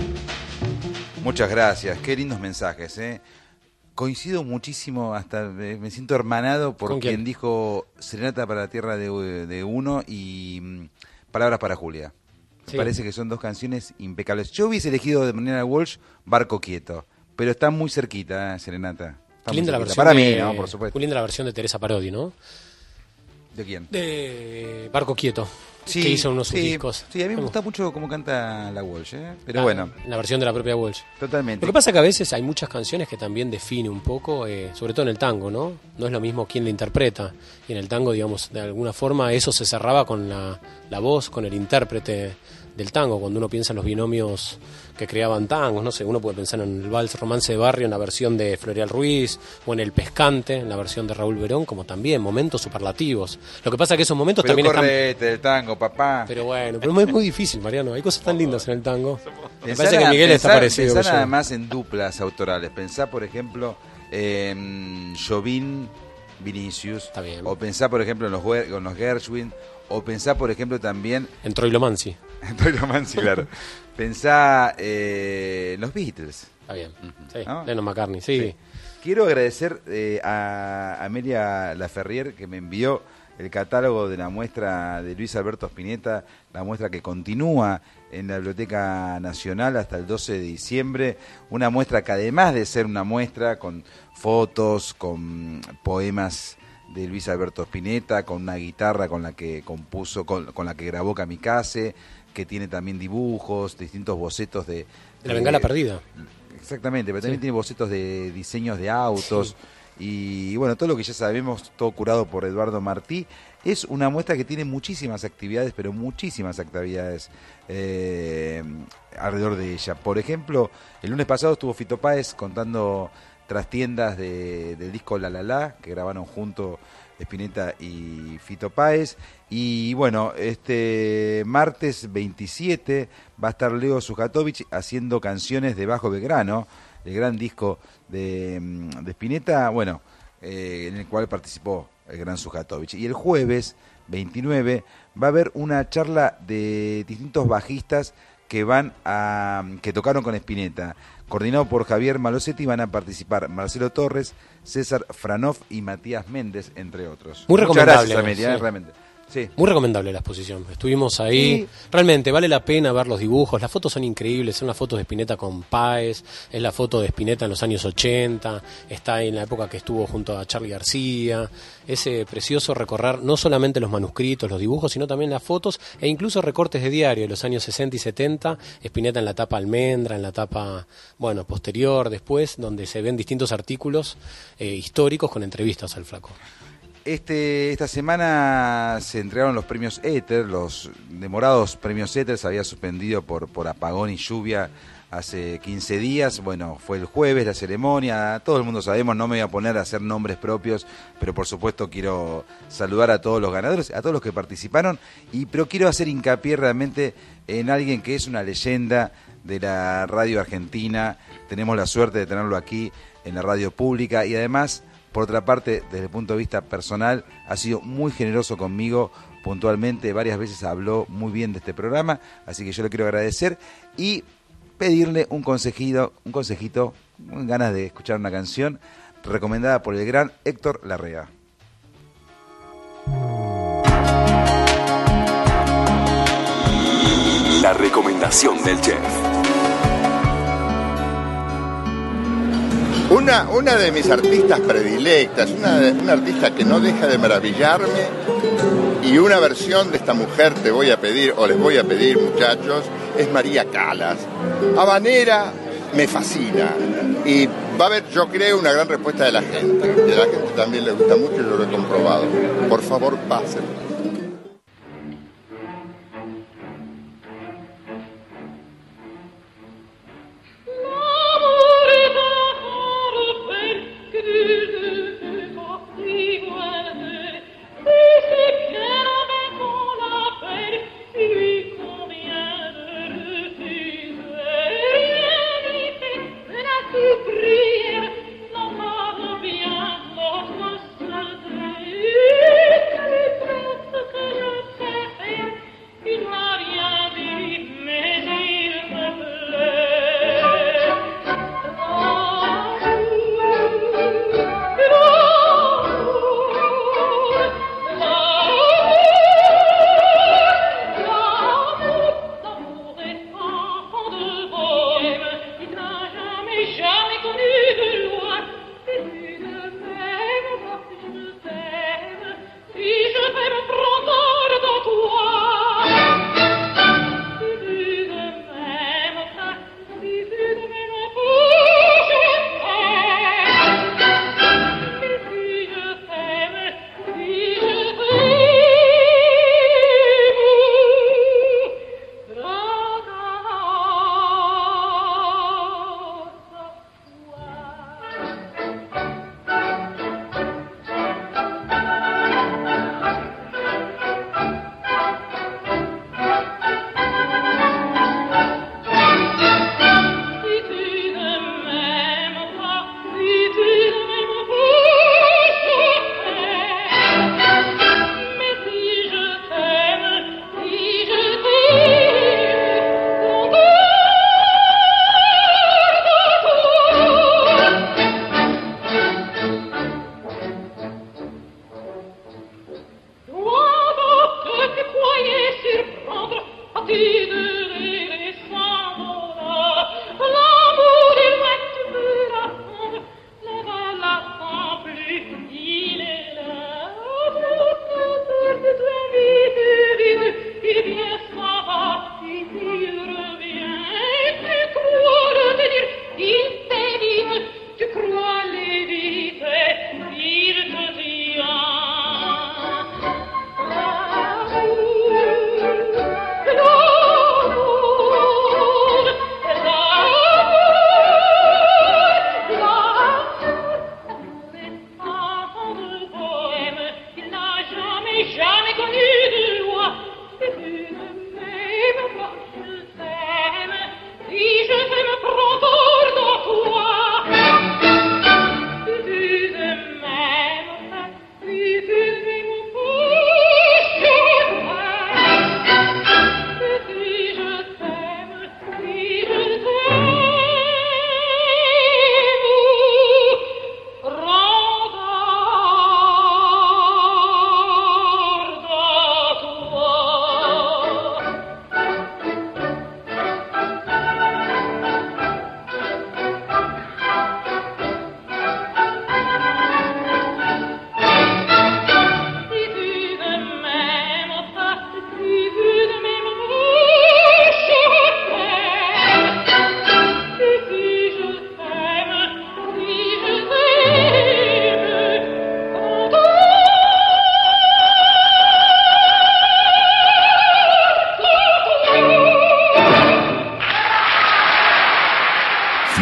Muchas gracias, qué lindos mensajes, ¿eh? Coincido muchísimo, hasta me siento hermanado por quien dijo Serenata para la Tierra de, de Uno y mm, Palabras para Julia. Me sí. parece que son dos canciones impecables. Yo hubiese elegido de manera Walsh Barco Quieto, pero está muy cerquita, ¿eh? Serenata. Está linda la versión para de, mí, ¿no? Por supuesto. Muy linda la versión de Teresa Parodi, ¿no? ¿De quién? De Barco Quieto, sí, que hizo unos sí, discos. Sí, a mí me gusta mucho cómo canta la Walsh, ¿eh? Pero ah, bueno. La versión de la propia Walsh. Totalmente. Lo que pasa es que a veces hay muchas canciones que también define un poco, eh, sobre todo en el tango, ¿no? No es lo mismo quién la interpreta. Y en el tango, digamos, de alguna forma eso se cerraba con la, la voz, con el intérprete del tango. Cuando uno piensa en los binomios que creaban tangos, no sé, uno puede pensar en el Vals Romance de Barrio en la versión de Floreal Ruiz, o en El Pescante, en la versión de Raúl Verón, como también momentos superlativos. Lo que pasa es que esos momentos pero también correte, están... el tango, papá. Pero bueno, pero es muy difícil, Mariano. Hay cosas tan lindas en el tango. Me Pensá parece que Miguel pensá, está parecido. Pensá nada más en duplas autorales. Pensá, por ejemplo, en Jobim, Vinicius. Está bien. O pensá, por ejemplo, en los, en los Gershwin. O pensá, por ejemplo, también... En Troilo Mansi. En Troilo Mansi, claro. Pensá eh, en los Beatles. Está bien. Sí. ¿No? Lennon McCartney, sí. sí. Quiero agradecer eh, a Amelia Laferrier, que me envió el catálogo de la muestra de Luis Alberto Spinetta, la muestra que continúa en la Biblioteca Nacional hasta el doce de diciembre, una muestra que además de ser una muestra con fotos, con poemas de Luis Alberto Spinetta, con una guitarra con la que compuso, con, con la que grabó Kamikaze, que tiene también dibujos, distintos bocetos de... de la Bengala Perdida. Exactamente, pero también sí. tiene bocetos de diseños de autos, sí. y bueno, todo lo que ya sabemos, todo curado por Eduardo Martí. Es una muestra que tiene muchísimas actividades, pero muchísimas actividades eh, alrededor de ella. Por ejemplo, el lunes pasado estuvo Fito Páez contando trastiendas de, del disco La La La, que grabaron junto Spinetta y Fito Páez. Y bueno, este martes veintisiete va a estar Leo Sujatovic haciendo canciones de Bajo Belgrano, el gran disco de, de Spinetta, bueno, eh, en el cual participó el gran Sujatovic. Y el jueves veintinueve va a haber una charla de distintos bajistas que van a que tocaron con Spinetta, coordinado por Javier Malosetti. Van a participar Marcelo Torres, César Franov y Matías Méndez, entre otros. Muy recomendable. Muchas gracias, Amelia, sí. realmente. Sí. Muy recomendable la exposición. Estuvimos ahí. Sí. Realmente vale la pena ver los dibujos. Las fotos son increíbles. Son las fotos de Spinetta con Páez. Es la foto de Spinetta en los años ochenta. Está en la época que estuvo junto a Charly García. Es eh, precioso recorrer no solamente los manuscritos, los dibujos, sino también las fotos e incluso recortes de diario de los años sesenta y setenta. Spinetta en la tapa almendra, en la tapa, bueno, posterior, después, donde se ven distintos artículos eh, históricos con entrevistas al flaco. Este, esta semana se entregaron los premios Éter, los demorados premios Éter. Se había suspendido por, por apagón y lluvia hace quince días. Bueno, fue el jueves la ceremonia, todo el mundo sabemos, no me voy a poner a hacer nombres propios, pero por supuesto quiero saludar a todos los ganadores, a todos los que participaron, y pero quiero hacer hincapié realmente en alguien que es una leyenda de la radio argentina. Tenemos la suerte de tenerlo aquí en la radio pública y además, por otra parte, desde el punto de vista personal, ha sido muy generoso conmigo puntualmente, varias veces habló muy bien de este programa, así que yo le quiero agradecer y pedirle un consejito, un consejito, ganas de escuchar una canción recomendada por el gran Héctor Larrea. La recomendación del chef. Una, una de mis artistas predilectas, una, una artista que no deja de maravillarme, y una versión de esta mujer te voy a pedir, o les voy a pedir, muchachos, es María Calas. Habanera me fascina, y va a haber, yo creo, una gran respuesta de la gente, y a la gente también le gusta mucho, yo lo he comprobado. Por favor, pásenlo. Thank you.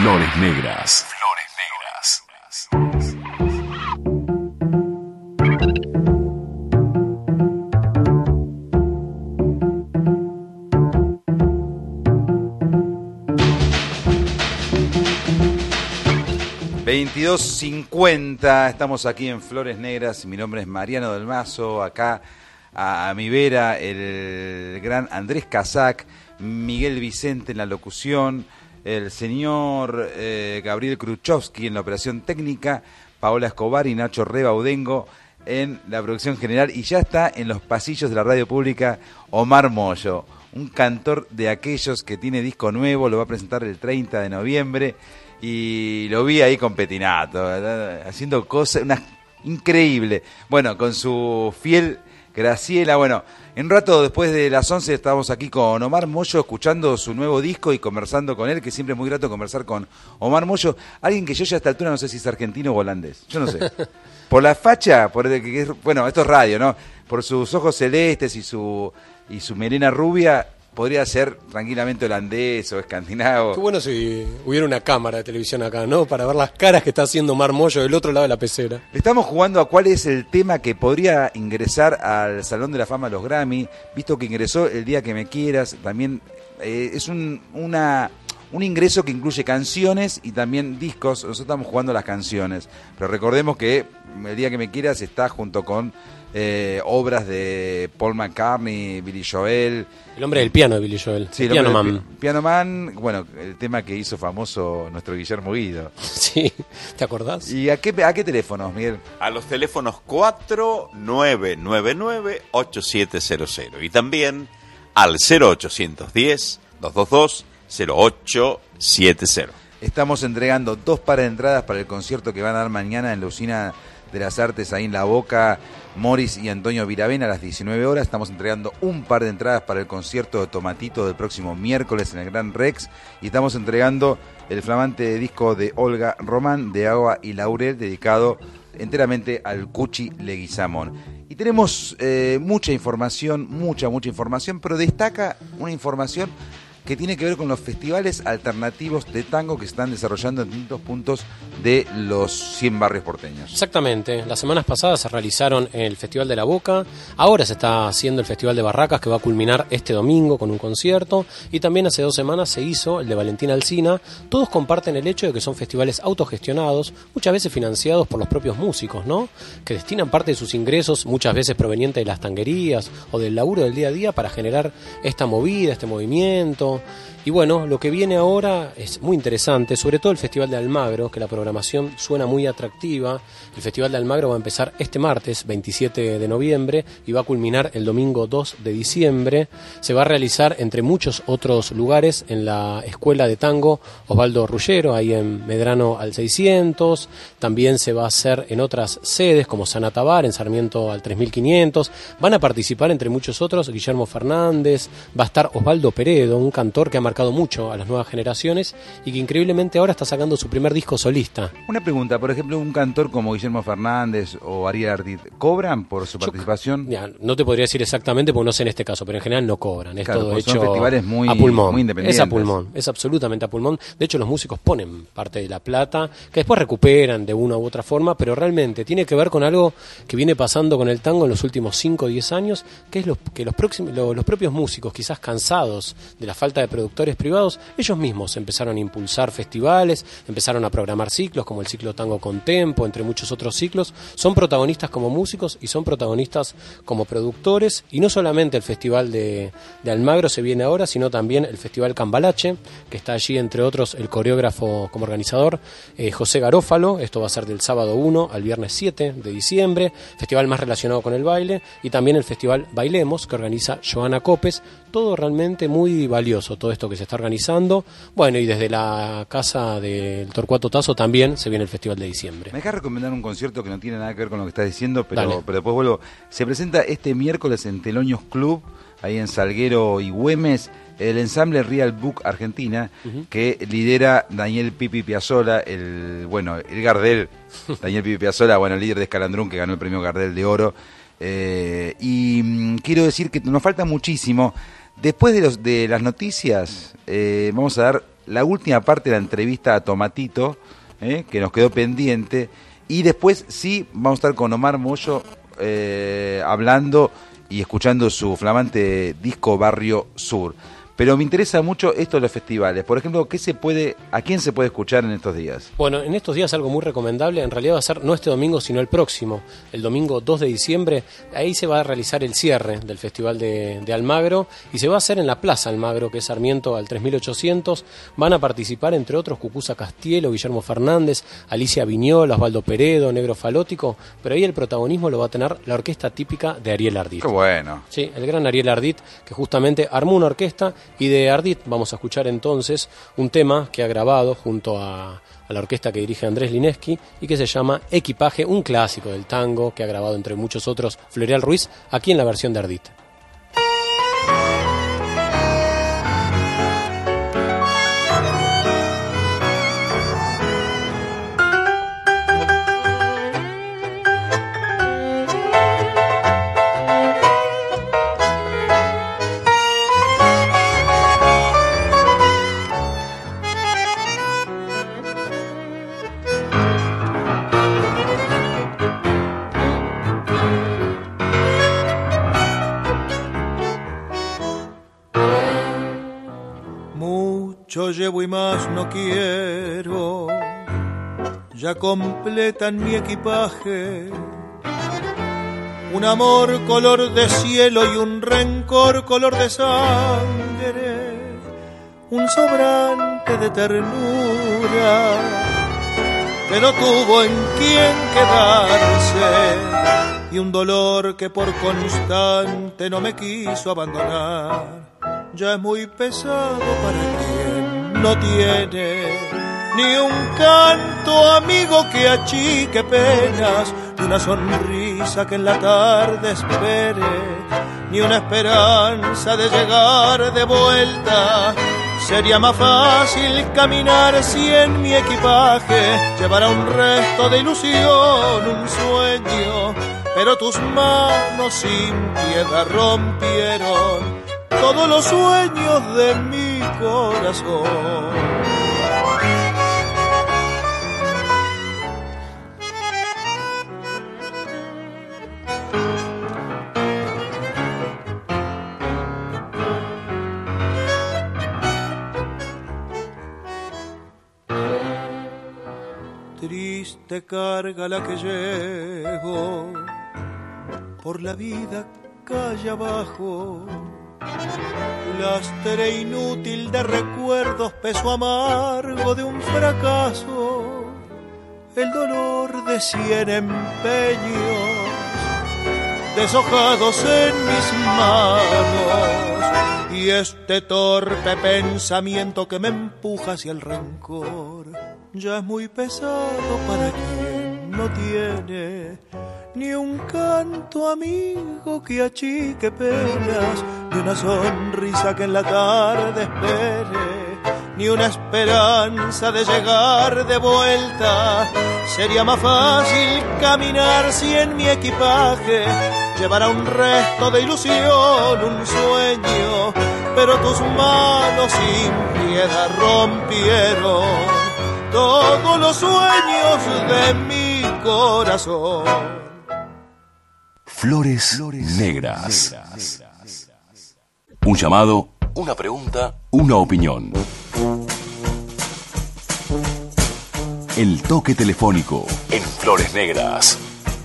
Flores Negras. Flores Negras. veintidós cincuenta, estamos aquí en Flores Negras. Mi nombre es Mariano del Mazo. Acá a, a mi vera el gran Andrés Casac, Miguel Vicente en la locución, el señor eh, Gabriel Kruchowski en la operación técnica, Paola Escobar y Nacho Rebaudengo en la producción general. Y ya está en los pasillos de la radio pública Omar Mollo, un cantor de aquellos que tiene disco nuevo, lo va a presentar el treinta de noviembre. Y lo vi ahí con Petinato, ¿verdad? Haciendo cosas, una increíble. Bueno, con su fiel Graciela. Bueno, en un rato después de las once estábamos aquí con Omar Mollo escuchando su nuevo disco y conversando con él, que siempre es muy grato conversar con Omar Mollo. Alguien que yo ya a esta altura no sé si es argentino o holandés. Yo no sé. Por la facha, por el que, bueno, esto es radio, ¿no? Por sus ojos celestes y su, y su melena rubia, podría ser tranquilamente holandés o escandinavo. Qué bueno si hubiera una cámara de televisión acá, ¿no? Para ver las caras que está haciendo Omar Mollo del otro lado de la pecera. Estamos jugando a cuál es el tema que podría ingresar al Salón de la Fama de los Grammy, visto que ingresó El Día que Me Quieras. También eh, es un, una, un ingreso que incluye canciones y también discos. Nosotros estamos jugando a las canciones, pero recordemos que El Día que Me Quieras está junto con Eh, obras de Paul McCartney, Billy Joel. El hombre del piano de Billy Joel. Sí, el Piano Man. Man. Piano Man, bueno, el tema que hizo famoso nuestro Guillermo Guido. Sí, ¿te acordás? ¿Y a qué, a qué teléfonos, Miguel? A los teléfonos cuatro nueve nueve nueve ocho siete cero cero y también al cero ochocientos diez, doscientos veintidós, cero ocho siete cero. Estamos entregando dos pares de entradas para el concierto que van a dar mañana en la Usina de las Artes, ahí en La Boca, Morris y Antonio Viravena a las diecinueve horas. Estamos entregando un par de entradas para el concierto de Tomatito del próximo miércoles en el Gran Rex. Y estamos entregando el flamante disco de Olga Román, De Agua y Laurel, dedicado enteramente al Cuchi Leguizamón. Y tenemos eh, mucha información, mucha, mucha información, pero destaca una información que tiene que ver con los festivales alternativos de tango que se están desarrollando en distintos puntos de los cien barrios porteños. Exactamente, las semanas pasadas se realizaron el Festival de la Boca, ahora se está haciendo el Festival de Barracas, que va a culminar este domingo con un concierto, y también hace dos semanas se hizo el de Valentín Alsina. Todos comparten el hecho de que son festivales autogestionados, muchas veces financiados por los propios músicos, ¿no? Que destinan parte de sus ingresos, muchas veces provenientes de las tanguerías o del laburo del día a día, para generar esta movida, este movimiento. Y bueno, lo que viene ahora es muy interesante, sobre todo el Festival de Almagro, que la programación suena muy atractiva. El Festival de Almagro va a empezar este martes, veintisiete de noviembre, y va a culminar el domingo dos de diciembre. Se va a realizar, entre muchos otros lugares, en la Escuela de Tango Osvaldo Ruggero, ahí en Medrano al seiscientos. También se va a hacer en otras sedes, como San Atabar, en Sarmiento al tres mil quinientos. Van a participar, entre muchos otros, Guillermo Fernández, va a estar Osvaldo Peredo, un cantor que ha marcado mucho a las nuevas generaciones y que increíblemente ahora está sacando su primer disco solista. Una pregunta, por ejemplo, un cantor como Guillermo Fernández o Ariel Ardit, ¿cobran por su Yo, participación? Ya, no te podría decir exactamente porque no sé en este caso, pero en general no cobran, es claro, todo hecho son festivales muy, a pulmón. Muy independientes. Es a pulmón, es absolutamente a pulmón. De hecho, los músicos ponen parte de la plata, que después recuperan de una u otra forma, pero realmente tiene que ver con algo que viene pasando con el tango en los últimos cinco o diez años, que es los, que los, próximos, los, los propios músicos, quizás cansados de la falta de productores privados, ellos mismos empezaron a impulsar festivales, empezaron a programar ciclos como el ciclo Tango con Tempo, entre muchos otros ciclos. Son protagonistas como músicos y son protagonistas como productores, y no solamente el Festival de, de Almagro se viene ahora, sino también el Festival Cambalache, que está allí entre otros el coreógrafo como organizador eh, José Garófalo. Esto va a ser del sábado uno al viernes siete de diciembre, festival más relacionado con el baile, y también el Festival Bailemos, que organiza Joana Copes. Todo realmente muy valioso, todo esto que se está organizando. Bueno, y desde la casa del Torcuato Tazo también se viene el Festival de diciembre. Me dejas recomendar un concierto que no tiene nada que ver con lo que estás diciendo, pero, pero después vuelvo. Se presenta este miércoles en Teloños Club, ahí en Salguero y Güemes, el ensamble Real Book Argentina, uh-huh. que lidera Daniel Pipi Piazzolla, el, bueno, el Gardel, Daniel Pipi Piazzolla, bueno, el líder de Escalandrún, que ganó el premio Gardel de Oro. Eh, y mmm, quiero decir que nos falta muchísimo. Después de, los, de las noticias, eh, vamos a dar la última parte de la entrevista a Tomatito, ¿eh? que nos quedó pendiente, y después sí vamos a estar con Omar Mollo eh, hablando y escuchando su flamante disco Barrio Sur. Pero me interesa mucho esto de los festivales. Por ejemplo, ¿qué se puede, ¿a quién se puede escuchar en estos días? Bueno, en estos días algo muy recomendable, en realidad va a ser no este domingo, sino el próximo, el domingo dos de diciembre. Ahí se va a realizar el cierre del Festival de, de Almagro y se va a hacer en la Plaza Almagro, que es Sarmiento al tres mil ochocientos. Van a participar, entre otros, Cucuza Castielo, Guillermo Fernández, Alicia Viñola, Osvaldo Peredo, Negro Falótico, pero ahí el protagonismo lo va a tener la orquesta típica de Ariel Ardit. ¡Qué bueno! Sí, el gran Ariel Ardit, que justamente armó una orquesta. Y de Ardit vamos a escuchar entonces un tema que ha grabado junto a, a la orquesta que dirige Andrés Lineski y que se llama Equipaje, un clásico del tango que ha grabado entre muchos otros Floreal Ruiz, aquí en la versión de Ardit. Yo llevo y más no quiero, ya completan mi equipaje, un amor color de cielo y un rencor color de sangre, un sobrante de ternura que no tuvo en quién quedarse y un dolor que por constante no me quiso abandonar. Ya es muy pesado para quien no tiene ni un canto amigo que achique penas, ni una sonrisa que en la tarde espere, ni una esperanza de llegar de vuelta. Sería más fácil caminar si en mi equipaje llevara un resto de ilusión, un sueño, pero tus manos sin piedad rompieron todos los sueños de mi corazón. Triste carga la que llevo por la vida calle abajo, lastre inútil de recuerdos, peso amargo de un fracaso, el dolor de cien empeños deshojados en mis manos y este torpe pensamiento que me empuja hacia el rencor. Ya es muy pesado para quien no tiene ni un canto amigo que achique penas, ni una sonrisa que en la tarde espere, ni una esperanza de llegar de vuelta. Sería más fácil caminar si en mi equipaje llevara un resto de ilusión, un sueño, pero tus manos sin piedad rompieron todos los sueños de mi corazón. Flores, Flores negras. negras. Un llamado, una pregunta, una opinión. El toque telefónico en Flores Negras.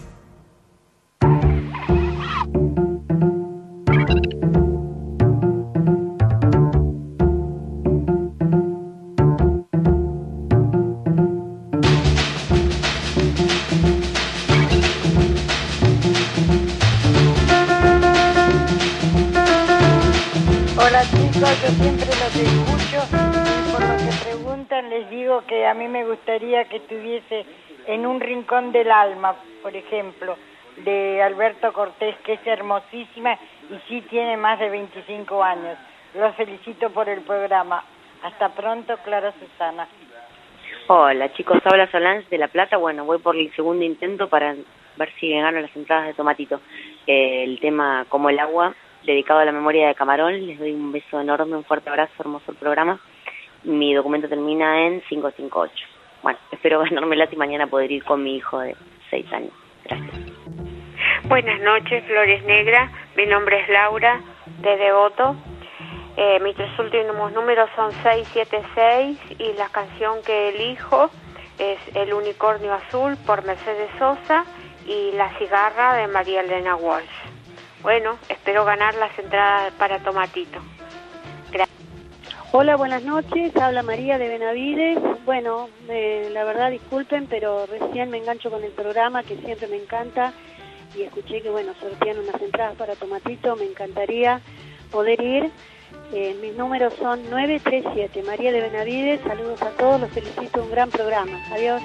Yo siempre los escucho y por lo que preguntan les digo que a mí me gustaría que estuviese En un rincón del alma, por ejemplo, de Alberto Cortés, que es hermosísima y sí tiene más de veinticinco años. Los felicito por el programa. Hasta pronto, Clara Susana. Hola chicos, habla Solange de La Plata. Bueno, voy por el segundo intento para ver si me gano las entradas de Tomatito. Eh, el tema Como el agua, dedicado a la memoria de Camarón. Les doy un beso enorme, un fuerte abrazo, hermoso el programa. mi documento termina en quinientos cincuenta y ocho. Bueno, espero ganármela y mañana poder ir con mi hijo de seis años. Gracias. Buenas noches, Flores Negras. Mi nombre es Laura, de Devoto. Eh, mis tres últimos números son seis siete seis y la canción que elijo es El Unicornio Azul por Mercedes Sosa y La Cigarra de María Elena Walsh. Bueno, espero ganar las entradas para Tomatito. Gracias. Hola, buenas noches, habla María de Benavides. Bueno, eh, la verdad disculpen, pero recién me engancho con el programa que siempre me encanta y escuché que, bueno, sortean unas entradas para Tomatito, me encantaría poder ir. Eh, mis números son nueve tres siete, María de Benavides, saludos a todos, los felicito, un gran programa, adiós.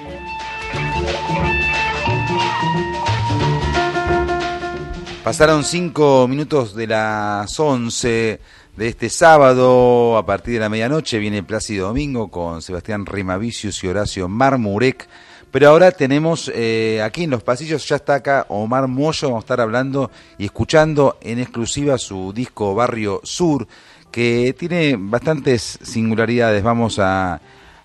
Pasaron cinco minutos de las once de este sábado, a partir de la medianoche viene Plácido Domingo con Sebastián Rimavicius y Horacio Marmurek. Pero ahora tenemos eh, aquí en los pasillos, ya está acá Omar Mollo, vamos a estar hablando y escuchando en exclusiva su disco Barrio Sur, que tiene bastantes singularidades. Vamos a,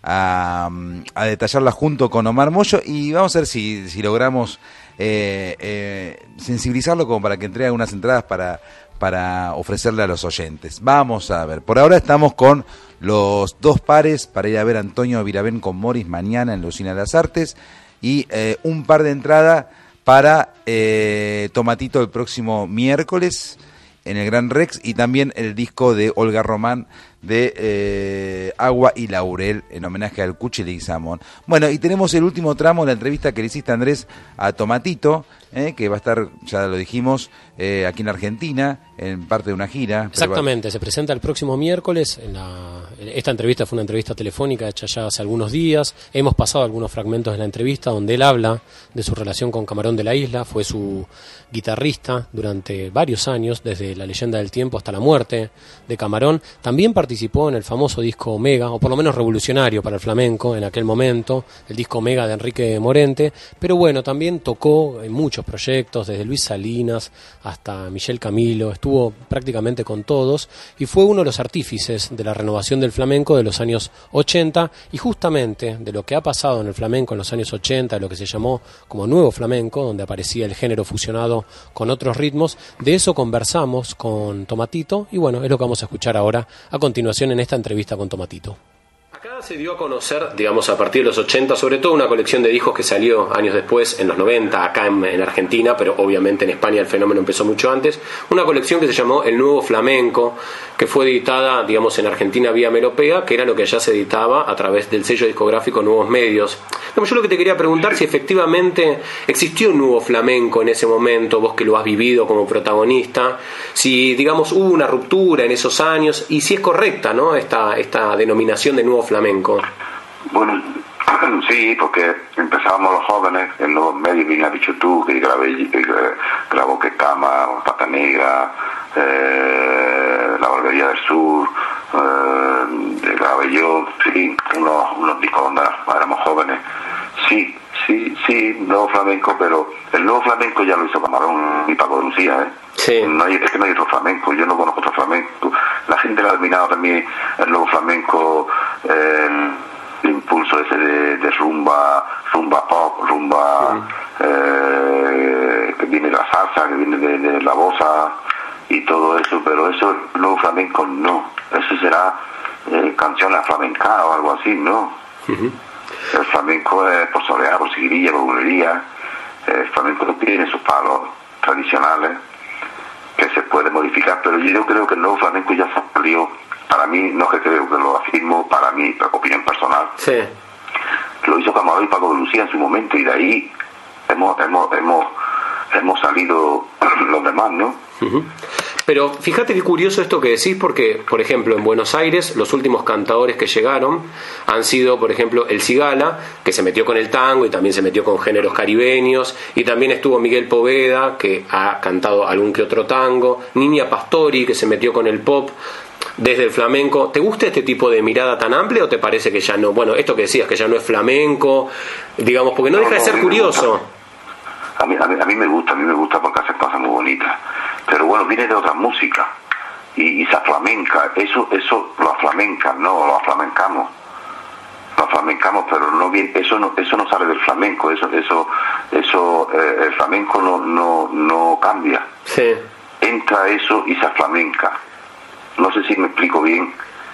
a, a detallarlas junto con Omar Mollo y vamos a ver si, si logramos eh, eh, sensibilizarlo como para que entregue algunas entradas para, para ofrecerle a los oyentes. Vamos a ver, por ahora estamos con los dos pares para ir a ver a Antonio Viravén con Morris mañana en la Usina de las Artes y eh, un par de entradas para eh, Tomatito el próximo miércoles en el Gran Rex y también el disco de Olga Román de eh, Agua y Laurel en homenaje al Cuchi Leguizamón. Bueno, y tenemos el último tramo de la entrevista que le hiciste, Andrés, a Tomatito, eh, que va a estar, ya lo dijimos, eh, aquí en Argentina, en parte de una gira. Exactamente, pero... se presenta el próximo miércoles. En la... Esta entrevista fue una entrevista telefónica hecha ya hace algunos días. Hemos pasado algunos fragmentos de la entrevista donde él habla de su relación con Camarón de la Isla. Fue su guitarrista durante varios años, desde La Leyenda del Tiempo hasta la muerte de Camarón. También participó en el famoso disco Omega, o por lo menos revolucionario para el flamenco en aquel momento, el disco Omega de Enrique Morente. Pero bueno, también tocó en muchos proyectos, desde Luis Salinas hasta Michel Camilo, estuvo prácticamente con todos y fue uno de los artífices de la renovación del flamenco de los años ochenta y justamente de lo que ha pasado en el flamenco en los años ochenta, de lo que se llamó como nuevo flamenco, donde aparecía el género fusionado con otros ritmos. De eso conversamos con Tomatito y bueno, es lo que vamos a escuchar ahora a continuación en esta entrevista con Tomatito. Acá se dio a conocer, digamos, a partir de los ochenta, sobre todo una colección de discos que salió años después, en los noventa, acá en, en Argentina, pero obviamente en España el fenómeno empezó mucho antes, una colección que se llamó El Nuevo Flamenco, que fue editada, digamos, en Argentina vía Melopea, que era lo que allá se editaba a través del sello discográfico Nuevos Medios. Digamos, yo lo que te quería preguntar si efectivamente existió un nuevo flamenco en ese momento, vos que lo has vivido como protagonista, si, digamos, hubo una ruptura en esos años y si es correcta, ¿no?, esta, esta denominación de nuevo flamenco. Bueno, sí, porque empezábamos los jóvenes en los medios, bien has dicho tú, que grabé, grabó Que Cama, Pata Negra, eh, La Barbería del Sur, eh, grabé yo, sí, unos, unos discos donde éramos jóvenes. Sí, sí, sí, nuevo flamenco, pero el nuevo flamenco ya lo hizo Camarón y Paco de Lucía, ¿eh? Sí. No hay, es que no hay otro flamenco, yo no conozco otro flamenco. La gente lo ha terminado también el nuevo flamenco, eh, el impulso ese de, de rumba, rumba pop, rumba sí. eh, que viene de la salsa, que viene de, de la bossa y todo eso, pero eso, el nuevo flamenco no, eso será eh, canciones flamencadas o algo así, ¿no? Uh-huh. El flamenco es por soleá, por seguirilla, por bulería. El flamenco tiene sus palos tradicionales que se puede modificar, pero yo creo que el nuevo flamenco ya salió, para mí, no que creo que lo afirmo, para mi opinión personal. Sí. Lo hizo Camarón y Paco de Lucía en su momento y de ahí hemos hemos hemos hemos salido los demás, ¿no? Uh-huh. Pero fíjate qué curioso esto que decís, porque, por ejemplo, en Buenos Aires los últimos cantadores que llegaron han sido, por ejemplo, El Cigala, que se metió con el tango y también se metió con géneros caribeños, y también estuvo Miguel Poveda, que ha cantado algún que otro tango, Niña Pastori, que se metió con el pop, desde el flamenco. ¿Te gusta este tipo de mirada tan amplia o te parece que ya no? Bueno, esto que decías, que ya no es flamenco, digamos, porque no, no deja de ser no, curioso. A mí, a, mí, a mí me gusta, a mí me gusta porque hace cosas muy bonitas. Pero bueno, viene de otra música. y, y se flamenca, eso, eso lo flamencan, no, lo flamencamos, lo flamencamos, pero no bien, eso no, eso no sale del flamenco, eso, eso, eso, eh, el flamenco no, no, no cambia, sí. Entra eso y se flamenca, no sé si me explico bien,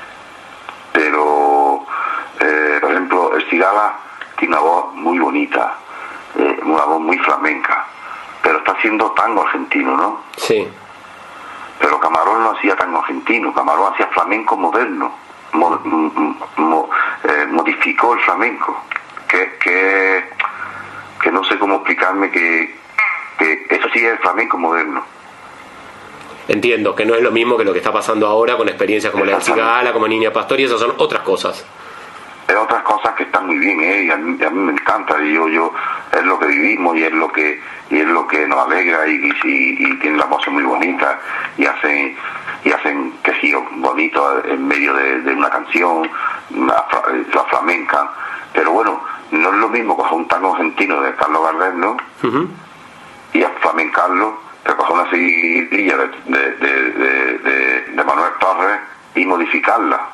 pero, eh, por ejemplo, el Cigala tiene una voz muy bonita, eh, una voz muy flamenca, pero está haciendo tango argentino, ¿no? Sí. Pero Camarón no hacía tango argentino, Camarón hacía flamenco moderno, mo, mo, eh, modificó el flamenco, que, que, que no sé cómo explicarme que, que eso sí es el flamenco moderno. Entiendo, que no es lo mismo que lo que está pasando ahora con experiencias como la de Cigala, como Niña Pastor, y esas son otras cosas. Es otras cosas que están muy bien, ¿eh? Y a mí, a mí me encanta, y yo, yo, es lo que vivimos y es lo que, y es lo que nos alegra, y, y, y tienen la voz muy bonita, y hacen, y hacen quejidos bonitos en medio de, de una canción, la, la flamenca, pero bueno, no es lo mismo coger un tango argentino de Carlos Gardel, ¿no? Uh-huh. Y a flamencarlo, que coger una seguidilla de, de, de, de, de, de Manuel Torres y modificarla.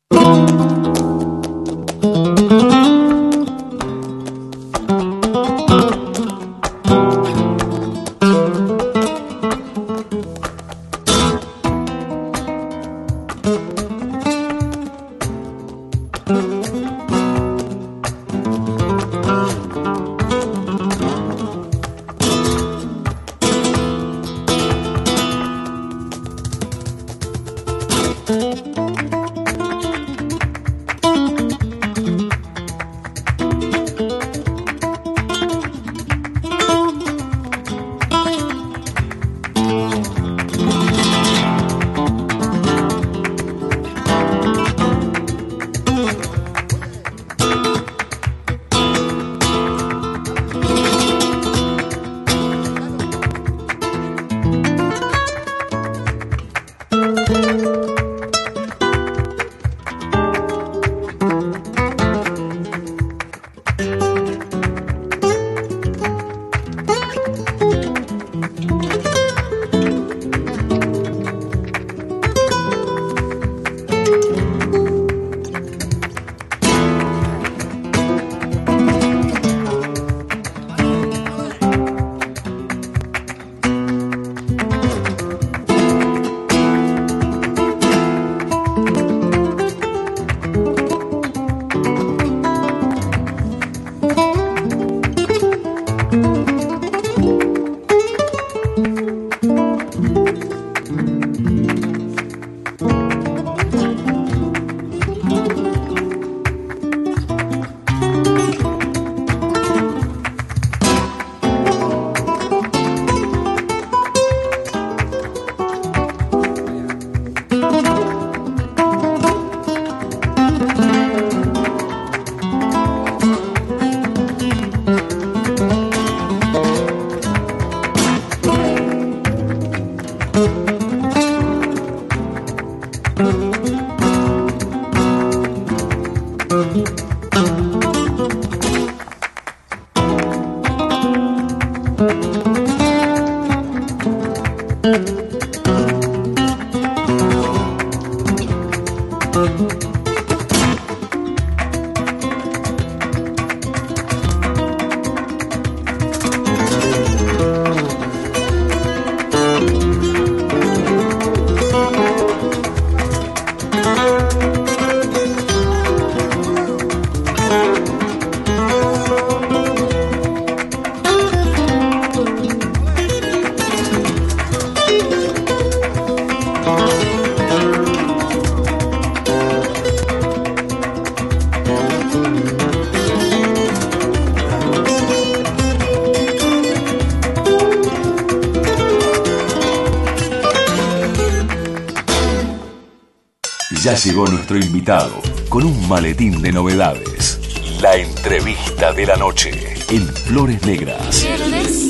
Ya llegó nuestro invitado con un maletín de novedades. La entrevista de la noche en Flores Negras. Quiero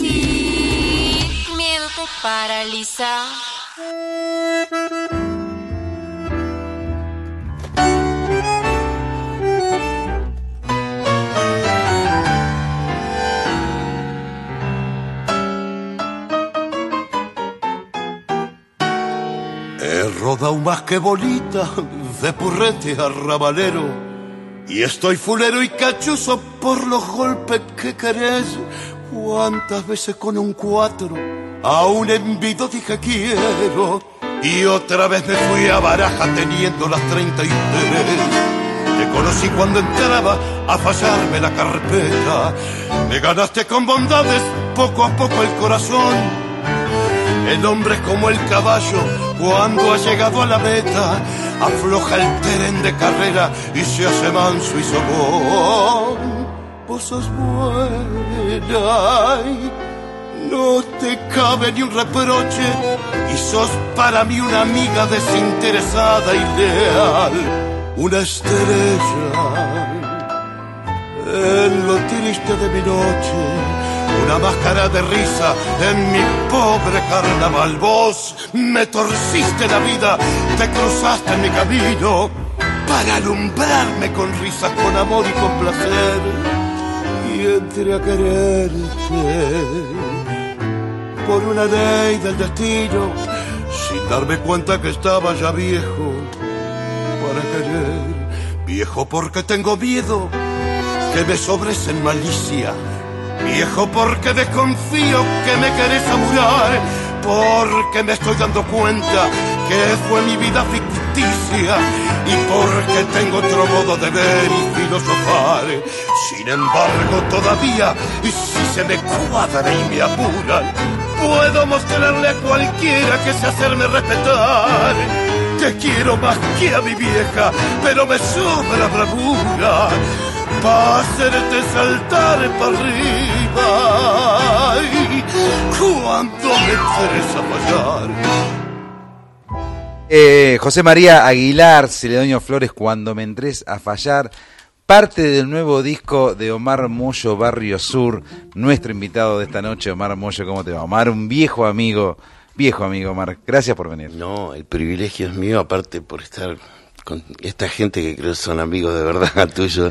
decir, miedo te paraliza. no dao más que bolita de purrete arrabalero. Y estoy fulero y cachuzo por los golpes que querés. Cuántas veces con un cuatro a un envido dije quiero. Y otra vez me fui a Baraja teniendo las treinta y tres. Te conocí cuando entraba a fallarme la carpeta. Me ganaste con bondades poco a poco el corazón. El hombre es como el caballo cuando ha llegado a la meta. Afloja el tren de carrera y se hace manso y sobón. Vos sos buena y no te cabe ni un reproche. Y sos para mí una amiga desinteresada y leal. Una estrella en lo triste de mi noche. Una máscara de risa en mi pobre carnaval. Vos me torciste la vida, te cruzaste en mi camino para alumbrarme con risas, con amor y con placer. Y entré a quererte por una ley del destino, sin darme cuenta que estaba ya viejo para querer. Viejo porque tengo miedo que me sobres en malicia. Viejo porque desconfío que me querés amurar. Porque me estoy dando cuenta que fue mi vida ficticia. Y porque tengo otro modo de ver y filosofar. Sin embargo todavía, y si se me cuadra y me apuran, puedo mostrarle a cualquiera que sé hacerme respetar. Te quiero más que a mi vieja, pero me sobra bravura para hacerte saltar para arriba. Ay, cuando me interesa fallar. Eh, José María Aguilar, Celedonio Flores, Cuando me entres a fallar, parte del nuevo disco de Omar Mollo, Barrio Sur, nuestro invitado de esta noche. Omar Mollo, ¿cómo te va? Omar, un viejo amigo, viejo amigo Omar, gracias por venir. No, el privilegio es mío, aparte por estar con esta gente que creo son amigos de verdad tuyos.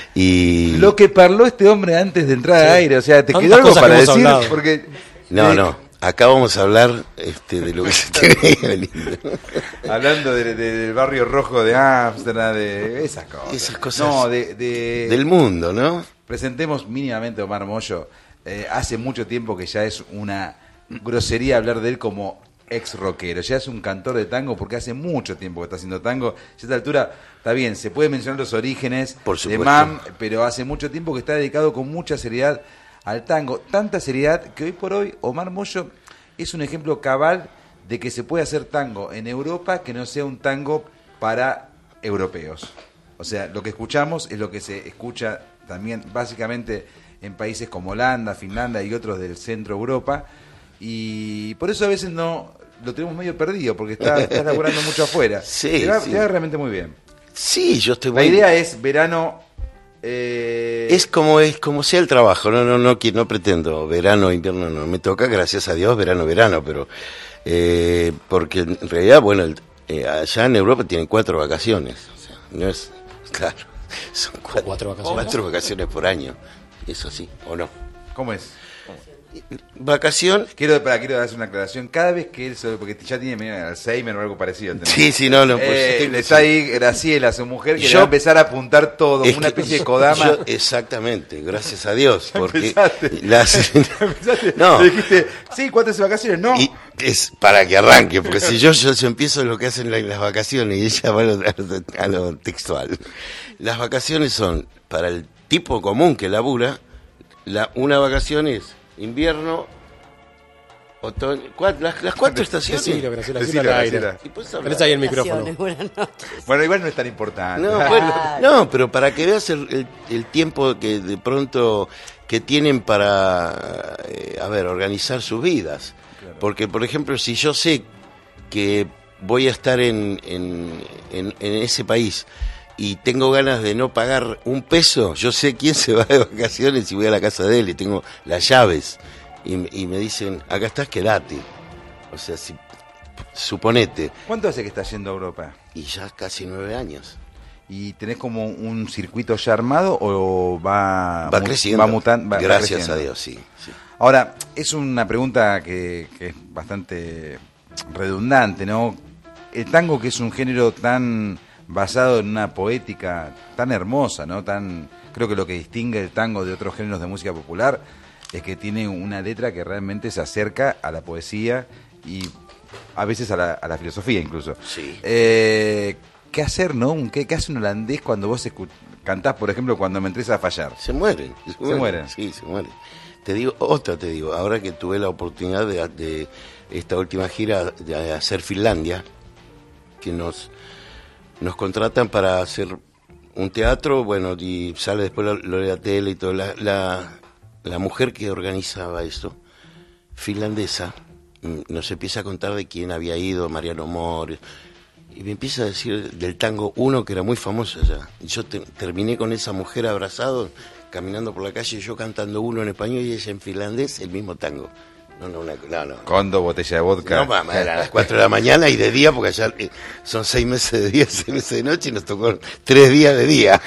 Y lo que parló este hombre antes de entrar sí. al aire, o sea, ¿te quedó algo para decir? Porque no, eh, no, acá vamos a hablar este, de lo que se tiene que venir. Hablando de, de, del barrio rojo de Ámsterdam, de esas cosas. Esas cosas no, de, de, del mundo, ¿no? Presentemos mínimamente a Omar Mollo. Eh, hace mucho tiempo que ya es una grosería hablar de él como ex rockero, ya es un cantor de tango porque hace mucho tiempo que está haciendo tango. Ya a esta altura, está bien, se puede mencionar los orígenes de M A M, pero hace mucho tiempo que está dedicado con mucha seriedad al tango. Tanta seriedad que hoy por hoy Omar Mollo es un ejemplo cabal de que se puede hacer tango en Europa que no sea un tango para europeos. O sea, lo que escuchamos es lo que se escucha también básicamente en países como Holanda, Finlandia y otros del centro de Europa. Y por eso a veces no lo tenemos medio perdido, porque está, está laburando mucho afuera. Sí, te va, sí. te va realmente muy bien. Sí, yo estoy La muy... idea es verano... Eh... Es como es como sea el trabajo, no no no no pretendo verano, invierno, no me toca, gracias a Dios, verano, verano, pero eh, porque en realidad, bueno, el, eh, allá en Europa tienen cuatro vacaciones, o sea, no es, claro, son cuatro, cuatro vacaciones, cuatro vacaciones por año, eso sí, ¿o no? ¿Cómo es? Vacación. Quiero para quiero hacer una aclaración. Cada vez que él se, porque ya tiene medio Alzheimer o algo parecido. ¿entendés? Sí, sí, no, no. Pues, eh, sí, está sí. ahí Graciela, su mujer, que yo, le va a empezar a apuntar todo, es una que, especie de Kodama. Yo, exactamente, gracias a Dios, porque Empezaste. las Empezaste. no. Le dijiste, sí, ¿cuántas vacaciones? No. Y es para que arranque, porque si yo, yo, yo empiezo lo que hacen en las vacaciones y ella va a lo, a lo, a lo textual. Las vacaciones son para el tipo común que labura, la, una vacación es invierno, otoño, cuatro, las, las cuatro estaciones. Sí, lo que Graciela, Decilo, al aire. Graciela. Y puedes Tenés ahí el micrófono. Bueno, igual no es tan importante. No, bueno, no, pero para que veas el, el, el tiempo que de pronto que tienen para, eh, a ver, organizar sus vidas. Claro. Porque, por ejemplo, si yo sé que voy a estar en, en, en, en ese país y tengo ganas de no pagar un peso, yo sé quién se va de vacaciones y voy a la casa de él y tengo las llaves. Y, y me dicen, acá estás, quedate. O sea, si, suponete. ¿Cuánto hace que estás yendo a Europa? Y ya casi nueve años. ¿Y tenés como un circuito ya armado o va, va creciendo? Va mutando. Va, Gracias va creciendo. a Dios, sí, sí. Ahora, es una pregunta que, que es bastante redundante, ¿no? el tango, que es un género tan basado en una poética tan hermosa, ¿no? Tan, creo que lo que distingue el tango de otros géneros de música popular es que tiene una letra que realmente se acerca a la poesía y a veces a la, a la filosofía incluso. Sí. Eh, ¿Qué hacer, no? ¿Qué, qué hace un holandés cuando vos escu- cantás, por ejemplo, cuando me entres a fallar? Se mueren. Se, Se mueren. mueren. Sí, se mueren. Te digo, otra te digo, ahora que tuve la oportunidad de, de esta última gira de hacer Finlandia, que nos, nos contratan para hacer un teatro, bueno, y sale después lo, lo de la tele y todo. La, la, la mujer que organizaba esto, finlandesa, nos empieza a contar de quién había ido, Mariano Mores, y me empieza a decir del tango uno que era muy famoso allá. Y yo te, terminé con esa mujer abrazado, caminando por la calle, yo cantando uno en español y ella en finlandés, el mismo tango. No, no, una, no, no. Con dos botellas de vodka. No, mamá, eran las cuatro de la mañana y de día, porque allá eh, son seis meses de día, seis meses de noche, y nos tocó tres días de día.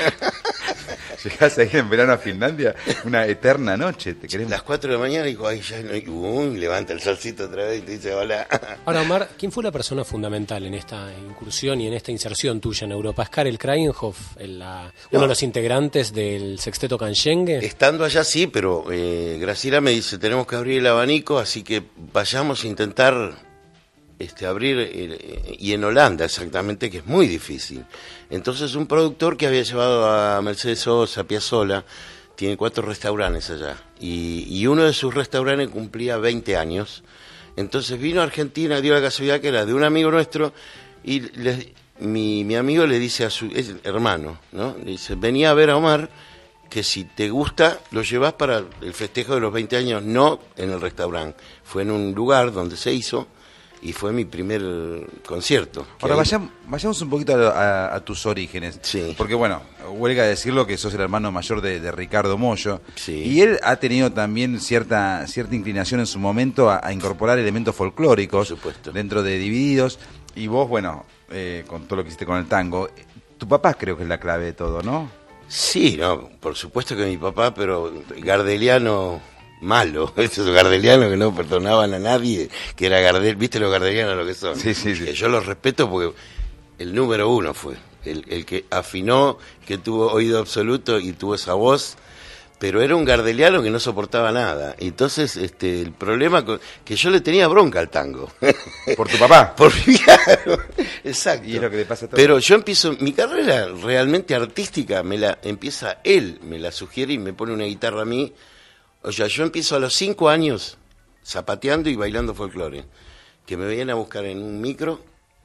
Llegás ahí en verano a Finlandia, una eterna noche. ¿Te querés? Las cuatro de la mañana y digo, ay, ya no hay... Uh, levanta el solcito otra vez y te dice, hola. Ahora, Omar, ¿quién fue la persona fundamental en esta incursión y en esta inserción tuya en Europa? ¿Es Karel Krajinhof, el, la, uno No. de los integrantes del sexteto Canyengue? Estando allá sí, pero eh, Graciela me dice, tenemos que abrir el abanico, así que vayamos a intentar este, abrir, eh, y en Holanda exactamente, que es muy difícil. Entonces un productor que había llevado a Mercedes Sosa, Piazzolla, tiene cuatro restaurantes allá, y, y uno de sus restaurantes cumplía veinte años, entonces vino a Argentina, dio la casualidad que era de un amigo nuestro, y le, mi, mi amigo le dice a su es hermano, ¿no? Le dice, venía a ver a Omar, que si te gusta, lo llevas para el festejo de los veinte años, no en el restaurante, fue en un lugar donde se hizo, y fue mi primer concierto. Ahora ahí... vayamos, vayamos un poquito a, a, a tus orígenes. Sí. Porque bueno, huelga decirlo que sos el hermano mayor de, de Ricardo Mollo. Sí. Y él ha tenido también cierta cierta inclinación en su momento a, a incorporar elementos folclóricos dentro de Divididos. Y vos, bueno, eh, con todo lo que hiciste con el tango, tu papá creo que es la clave de todo, ¿no? Sí, no, por supuesto que mi papá, pero gardeliano... malo, esos gardelianos que no perdonaban a nadie, que era Gardel, viste los gardelianos lo que son. Sí, sí, sí. Que yo los respeto porque el número uno fue, el, el que afinó, que tuvo oído absoluto y tuvo esa voz, pero era un gardeliano que no soportaba nada. Entonces, este, el problema con, que yo le tenía bronca al tango. ¿Por tu papá? Por claro, exacto. Y es lo que le pasa a todos. Pero yo empiezo, mi carrera realmente artística, me la empieza él, me la sugiere y me pone una guitarra a mí. O sea, yo empiezo a los cinco años zapateando y bailando folclore, que me venían a buscar en un micro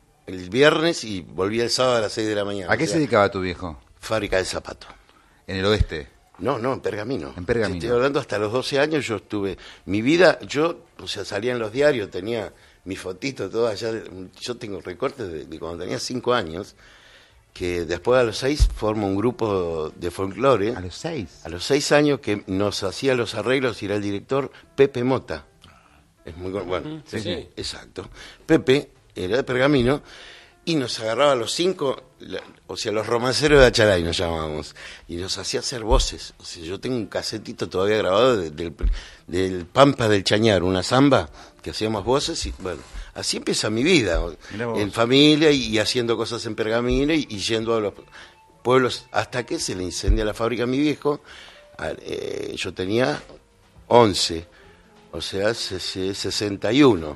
el viernes y volvía el sábado a las seis de la mañana. ¿A qué o sea, se dedicaba tu viejo? Fábrica de zapatos. ¿En el oeste? No, no, en Pergamino. En Pergamino. Estoy hablando hasta los doce años, yo estuve... Mi vida, yo, o sea, salía en los diarios, tenía mi fotito, todo allá. Yo tengo recortes de, de cuando tenía cinco años, que después a los seis formo un grupo de folclore. ¿A los seis? A los seis años que nos hacía los arreglos y era el director Pepe Mota. Es muy bueno. Sí, sí. Exacto. Pepe era de Pergamino y nos agarraba a los cinco, la, o sea, los romanceros de Acharay nos llamábamos, y nos hacía hacer voces. O sea, yo tengo un casetito todavía grabado de, del, del Pampa del Chañar, una samba que hacíamos voces y bueno... Así empieza mi vida, en familia y, y haciendo cosas en Pergamino y, y yendo a los pueblos, hasta que se le incendia la fábrica a mi viejo. Eh, yo tenía once, o sea, sesenta y uno,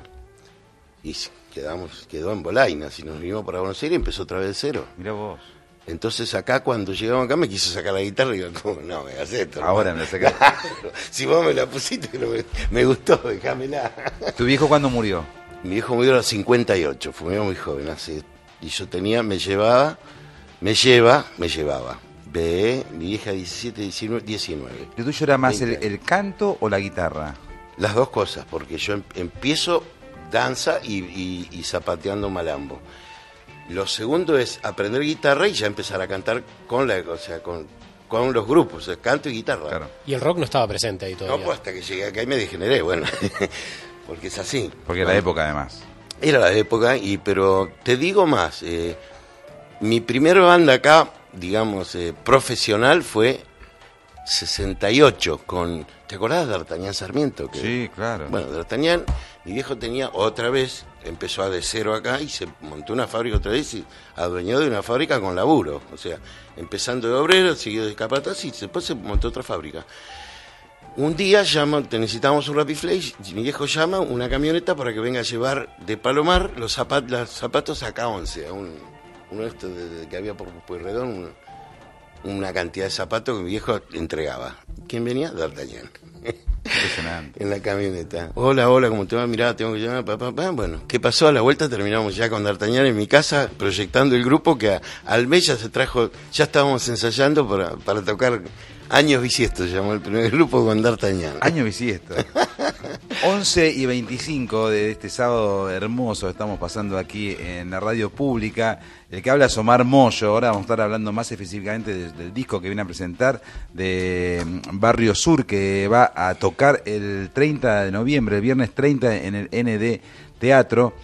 y quedamos, quedó en Bolainas y nos vinimos para Buenos Aires y empezó otra vez de cero. Mirá vos. Entonces acá, cuando llegamos acá, me quiso sacar la guitarra y digo, ¿cómo no me hagas esto? Ahora me la sacaste. Claro, si vos me la pusiste, pero me, me gustó, déjamela. ¿Tu viejo cuándo murió? Mi viejo murió a los cincuenta y ocho, fue muy joven, así. Y yo tenía, me llevaba, me lleva, me llevaba. Ve, mi vieja diecisiete, diecinueve, diecinueve. ¿Lo tuyo era más el, el canto o la guitarra? Las dos cosas, porque yo em, empiezo danza y, y, y zapateando malambo. Lo segundo es aprender guitarra y ya empezar a cantar con la, o sea, con, con los grupos, o sea, canto y guitarra. Claro. Y el rock no estaba presente ahí todavía. No, pues hasta que llegué acá y me degeneré, bueno. Porque es así. Porque era bueno, la época, además. Era la época, y pero te digo más. Eh, mi primera banda acá, digamos, eh, profesional fue sesenta y ocho, con... ¿Te acordás de D'Artagnan Sarmiento? Que, sí, claro. Bueno, D'Artagnan, mi viejo tenía otra vez empezó a de cero acá y se montó una fábrica otra vez y adueñó de una fábrica con laburo. O sea, empezando de obrero, siguió de capataz y después se montó otra fábrica. Un día llama, necesitábamos un Rapiflex, mi viejo llama una camioneta para que venga a llevar de Palomar los zapatos, los zapatos a K once, a un, uno de estos de, de, que había por Pueyrredón, un, una cantidad de zapatos que mi viejo entregaba. ¿Quién venía? D'Artagnan. En la camioneta. Hola, hola, ¿cómo te va? Mirá, tengo que llamar, papá, papá. Bueno, ¿qué pasó? A la vuelta terminamos ya con D'Artagnan en mi casa, proyectando el grupo que a, al mes ya se trajo, ya estábamos ensayando para, para tocar Años Bisiestos, se llamó el primer grupo con D'Artagnan. Años Bisiestos. once y veinticinco de este sábado hermoso estamos pasando aquí en la radio pública. El que habla es Omar Mollo. Ahora vamos a estar hablando más específicamente del, del disco que viene a presentar de Barrio Sur, que va a tocar el treinta de noviembre, el viernes treinta en el N D Teatro.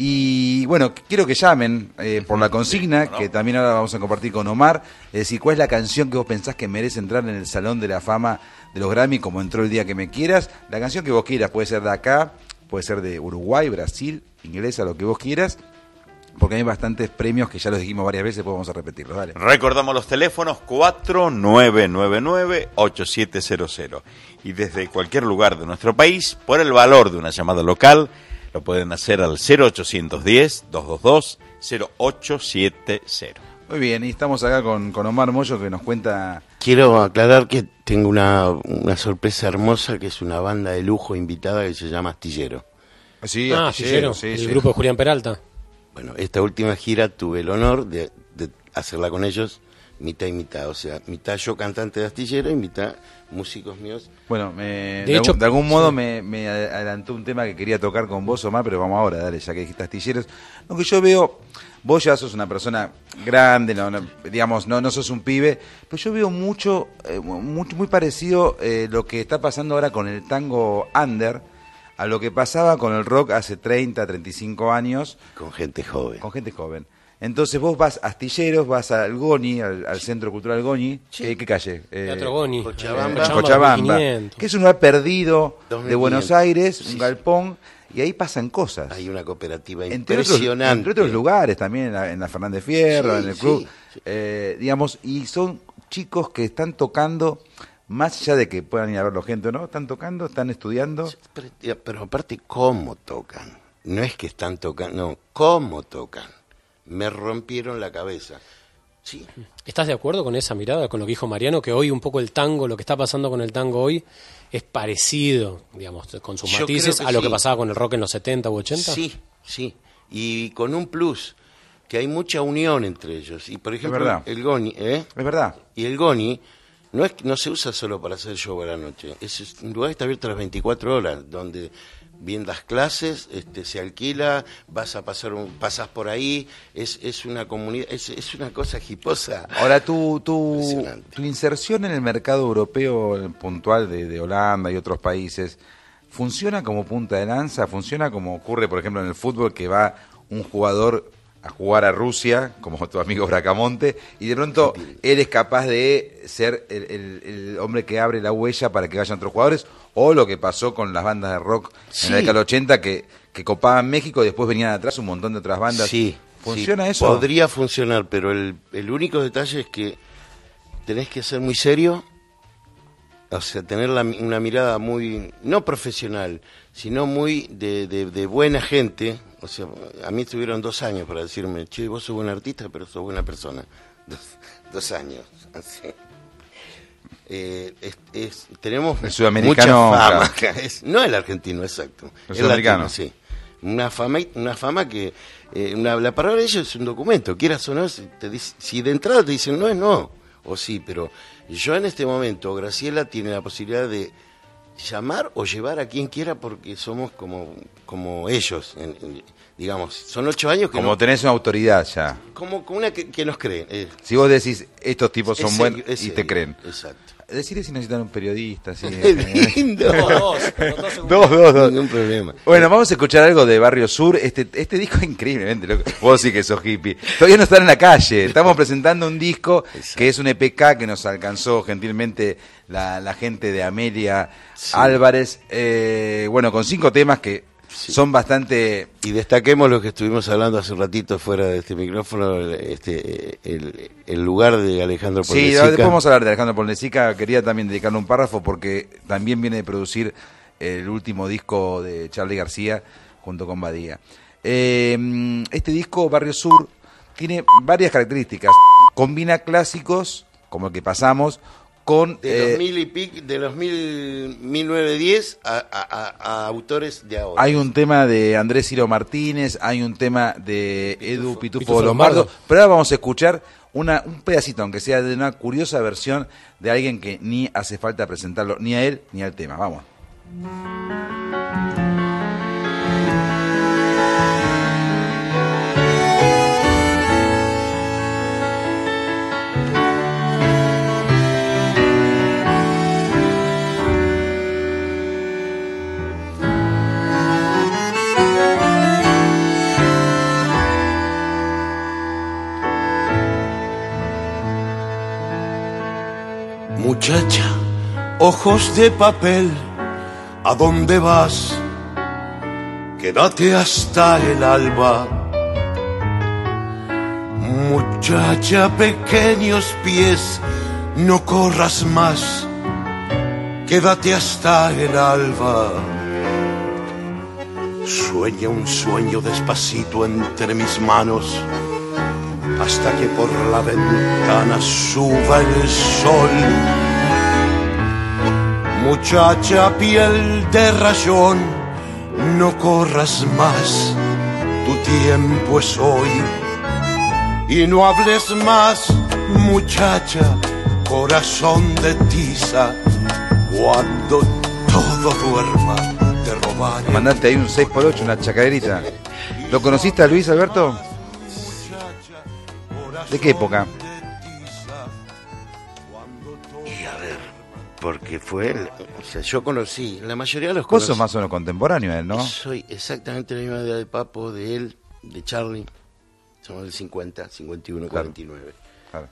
Y bueno, quiero que llamen eh, por la consigna, que también ahora vamos a compartir con Omar, es decir, ¿cuál es la canción que vos pensás que merece entrar en el Salón de la Fama de los Grammy, como entró El Día que Me Quieras? La canción que vos quieras, puede ser de acá, puede ser de Uruguay, Brasil, inglesa, lo que vos quieras, porque hay bastantes premios que ya los dijimos varias veces, pues vamos a repetirlos. Dale. Recordamos los teléfonos cuatro nueve nueve nueve ocho siete cero cero y desde cualquier lugar de nuestro país, por el valor de una llamada local, lo pueden hacer al cero ochocientos diez, doscientos veintidós, cero ocho siete cero. Muy bien, y estamos acá con, con Omar Mollo, que nos cuenta... Quiero aclarar que tengo una, una sorpresa hermosa, que es una banda de lujo invitada que se llama Astillero. Sí, ah, Astillero, Astillero sí, el sí. grupo de Julián Peralta. Bueno, esta última gira tuve el honor de, de hacerla con ellos mitad y mitad, o sea, mitad yo cantante de Astillero y mitad músicos míos. Bueno, me, de, de, hecho, algún, de algún modo sí. me, me adelantó un tema que quería tocar con vos, Omar, pero vamos ahora, dale, ya que dijiste Astilleros. Lo que yo veo, vos ya sos una persona grande, no, no, digamos, no, no sos un pibe, pero yo veo mucho, eh, muy, muy parecido eh, lo que está pasando ahora con el tango under, a lo que pasaba con el rock hace treinta, treinta y cinco años. Con gente joven. Con gente joven. Entonces vos vas a Astilleros, vas al Goni, al, al Centro Cultural Goni. Sí. ¿Qué, ¿Qué calle? Teatro eh, Goni. Cochabamba. Eh, Cochabamba, que es un lugar perdido dos mil quinientos de Buenos Aires, sí, un galpón, y ahí pasan cosas. Hay una cooperativa entre impresionante. Otros, entre otros lugares también, en la, en la Fernández Fierro, sí, en el club. Sí, sí. Eh, digamos, y son chicos que están tocando... Más allá de que puedan ir a verlo gente o no, están tocando, están estudiando. Pero, pero aparte, ¿cómo tocan? No es que están tocando, no, ¿cómo tocan? Me rompieron la cabeza. Sí. ¿Estás de acuerdo con esa mirada, con lo que dijo Mariano, que hoy un poco el tango, lo que está pasando con el tango hoy, es parecido, digamos, con sus Yo matices a lo sí. que pasaba con el rock en los setenta u ochenta? Sí, sí, y con un plus, que hay mucha unión entre ellos. Y por ejemplo, el Goni, ¿eh? Es verdad. Y el Goni... No es no se usa solo para hacer show a la noche, es un lugar que está abierto las veinticuatro horas, donde bien das clases, este, se alquila, vas a pasar un, pasas por ahí, es es una comunidad, es, es una cosa hiposa. Ahora tu tu, tu inserción en el mercado europeo puntual de, de Holanda y otros países, ¿funciona como punta de lanza? ¿Funciona como ocurre, por ejemplo, en el fútbol, que va un jugador a jugar a Rusia, como tu amigo Bracamonte, y de pronto él es capaz de ser el, el, el hombre que abre la huella para que vayan otros jugadores, o lo que pasó con las bandas de rock sí. en la década del ochenta, que, que copaban México y después venían atrás un montón de otras bandas? Sí. ¿Funciona sí, eso? Podría funcionar, pero el, el único detalle es que tenés que ser muy serio, o sea, tener la, una mirada muy, no profesional, sino muy de, de, de buena gente. O sea, a mí estuvieron dos años para decirme, che, vos sos buen artista, pero sos buena persona. Dos, dos años, así. Eh, es, es, tenemos el sudamericano, mucha fama. Claro. Es, no el argentino, exacto. El, el sudamericano. Latino, sí. Una fama, una fama que, eh, una, la palabra de ellos es un documento, quieras o no, si, te dice, si de entrada te dicen no es no, o sí, pero yo en este momento, Graciela tiene la posibilidad de llamar o llevar a quien quiera porque somos como como ellos, en, en, digamos, son ocho años que como no, tenés una autoridad ya. Como, como una que, que nos cree. Eh. Si vos decís, estos tipos son buenos y serio, te creen. Exacto. Decirle si necesitan un periodista. ¿Sí? Lindo. dos, dos, dos, dos, dos. Ningún problema. Bueno, vamos a escuchar algo de Barrio Sur. Este este disco es increíblemente loco. Vos sí que sos hippie. Todavía no están en la calle. Estamos presentando un disco Exacto. que es un E P K que nos alcanzó gentilmente la, la gente de Amelia sí. Álvarez. Eh, bueno, con cinco temas que son bastante... Y destaquemos lo que estuvimos hablando hace un ratito fuera de este micrófono, este el, el lugar de Alejandro Polnesica. Sí, después vamos a hablar de Alejandro Polnesica. Quería también dedicarle un párrafo porque también viene de producir el último disco de Charly García junto con Badía. Eh, este disco, Barrio Sur, tiene varias características. Combina clásicos, como el que pasamos, con... De eh, los mil y pico, de los mil, mil novecientos diez a, a, a, a autores de ahora. Hay un tema de Andrés Ciro Martínez, hay un tema de Edu Pitufo, Pitufo Lombardo, Lombardo. pero ahora vamos a escuchar una, un pedacito, aunque sea de una curiosa versión de alguien que ni hace falta presentarlo, ni a él ni al tema. Vamos. Muchacha, ojos de papel, ¿a dónde vas? Quédate hasta el alba. Muchacha, pequeños pies, no corras más. Quédate hasta el alba. Sueña un sueño despacito entre mis manos, hasta que por la ventana suba el sol. Muchacha, piel de rayón, no corras más, tu tiempo es hoy. Y no hables más, muchacha, corazón de tiza, cuando todo duerma te robaré. Mandate ahí un seis por ocho, una chacaderita. ¿Lo conociste a Luis Alberto? ¿De qué época? Y a ver, porque fue él, o sea, yo conocí, la mayoría de los Vos conocí. sos más o menos contemporáneo a él, ¿no? Soy exactamente la misma edad de Papo, de él, de Charly. Somos del cincuenta, cincuenta y uno, Claro. cuarenta y nueve. Claro.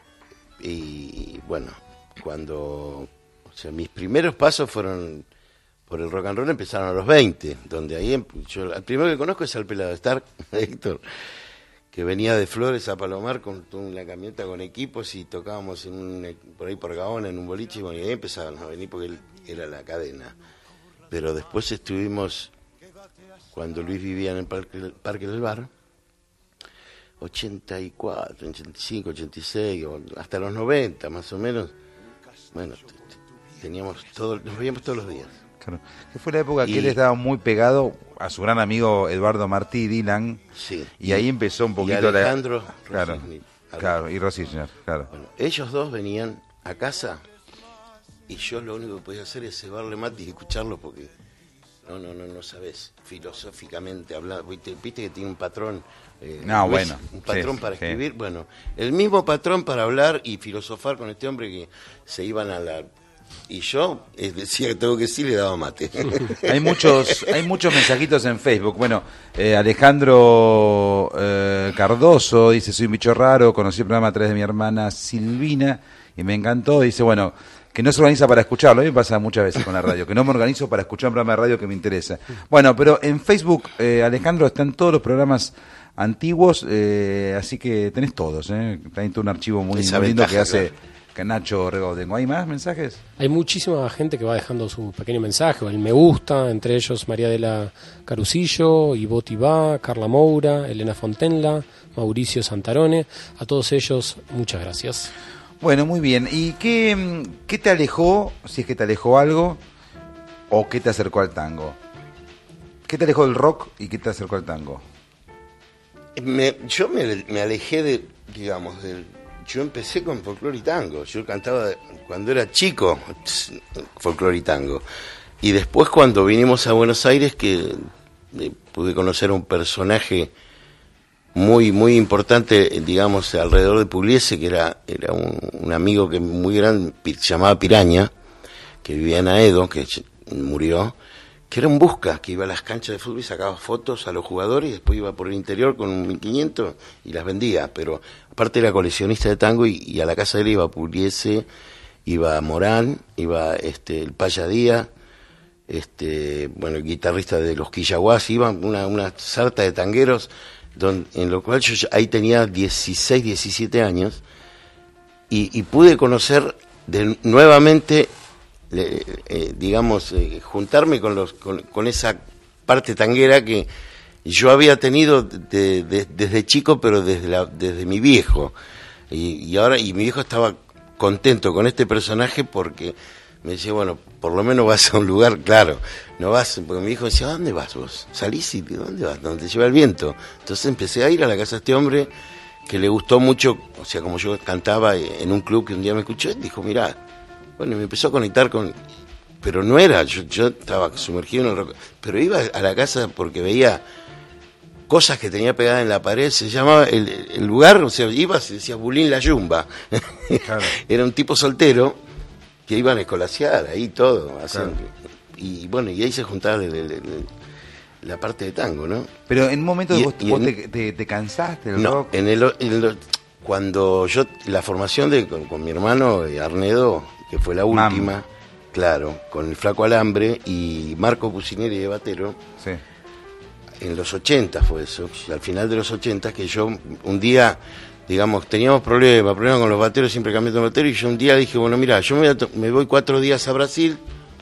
Y bueno, cuando, o sea, mis primeros pasos fueron por el rock and roll, empezaron a los veinte, donde ahí, emp- yo, el primero que conozco es al pelado Stark, Héctor, que venía de Flores a Palomar con una camioneta con equipos y tocábamos en un, por ahí por Gaona en un boliche y, bueno, y ahí empezaban a venir porque él era la cadena. Pero después estuvimos, cuando Luis vivía en el Parque, Parque del Bar, ochenta y cuatro, ochenta y cinco, ochenta y seis, o hasta los noventa más o menos. Bueno, t- t- teníamos todo, nos veíamos todos los días. Claro. Que fue la época Y- que él estaba muy pegado a su gran amigo Eduardo Martí Dylan. Sí. Y ahí empezó un Y poquito Alejandro la... Claro, Rosicni. claro, y Rosicni, claro. Bueno, ellos dos venían a casa y yo lo único que podía hacer es cebarle mate y escucharlo porque no, no, no, no sabes filosóficamente hablar. Viste, viste que tiene un patrón. Eh, No, ¿ves? bueno, Un patrón sí, para sí. escribir. Bueno, el mismo patrón para hablar y filosofar con este hombre que se iban a la. Y yo eh, decía que tengo que sí, le daba mate. Hay muchos, hay muchos mensajitos en Facebook. Bueno, eh, Alejandro eh, Cardoso dice: soy un bicho raro, conocí el programa a través de mi hermana Silvina y me encantó. Dice, bueno, que no se organiza para escucharlo. A mí me pasa muchas veces con la radio, que no me organizo para escuchar un programa de radio que me interesa. Bueno, pero en Facebook, eh, Alejandro, están todos los programas antiguos, eh, así que tenés todos. Eh. Tenés todo un archivo muy, Esa muy lindo ventaja, que hace claro. que Nacho Regodengo. ¿Hay más mensajes? Hay muchísima gente que va dejando su pequeño mensaje, o el me gusta, entre ellos María de la Carucillo, Ivot Ibá, Carla Moura, Elena Fontenla, Mauricio Santarone. A todos ellos, muchas gracias. Bueno, muy bien. ¿Y qué, qué te alejó, si es que te alejó algo, o qué te acercó al tango? ¿Qué te alejó del rock y qué te acercó al tango? Me- yo me, me alejé de, digamos, del. Yo empecé con folclore y tango. Yo cantaba de- cuando era chico folclore y tango. Y después cuando vinimos a Buenos Aires que eh, pude conocer a un personaje muy muy importante, eh, digamos, alrededor de Pugliese, que era era un, un amigo que muy grande, pi- se llamaba Piraña, que vivía en Aedo, que ch- murió, que era un busca, que iba a las canchas de fútbol y sacaba fotos a los jugadores y después iba por el interior con un mil quinientos y las vendía, pero aparte era coleccionista de tango y, y a la casa de él iba Pugliese, iba Morán, iba este el Payadía, este, bueno, el guitarrista de los Quillaguás, iban una, una sarta de tangueros, donde, en lo cual yo ahí tenía dieciséis, diecisiete años, y, y pude conocer de, nuevamente, eh, eh, digamos, eh, juntarme con, los, con, con esa parte tanguera que yo había tenido de, de, desde chico, pero desde, la, desde mi viejo, y, y ahora, y mi viejo estaba contento con este personaje porque me decía, bueno, por lo menos vas a un lugar, claro, no vas, porque mi hijo decía, ¿a dónde vas vos? Salís y ¿dónde vas? ¿Dónde te lleva el viento? Entonces empecé a ir a la casa de este hombre que le gustó mucho, o sea, como yo cantaba en un club que un día me escuchó, y dijo, mirá, bueno, y me empezó a conectar con, pero no era, yo, yo estaba sumergido en el rock, pero iba a la casa porque veía cosas que tenía pegadas en la pared, se llamaba el, el lugar, o sea, iba, se decía Bulín la Yumba, claro. Era un tipo soltero que iban a escolasear ahí todo, claro. Y bueno, y ahí se juntaba el, el, el, la parte de tango, ¿no? Pero en un momento y, vos, y vos en, te, te, te cansaste del no, rock. En el, en el, cuando yo, la formación de con, con mi hermano Arnedo, que fue la última, Mam. claro, con el Flaco Alambre y Marco Pucineri de batero, sí. En los ochenta fue eso, al final de los ochenta, que yo un día, digamos, teníamos problemas, problemas con los bateros, siempre cambiando de batero, y yo un día dije, bueno, mira, yo me voy, a to- me voy cuatro días a Brasil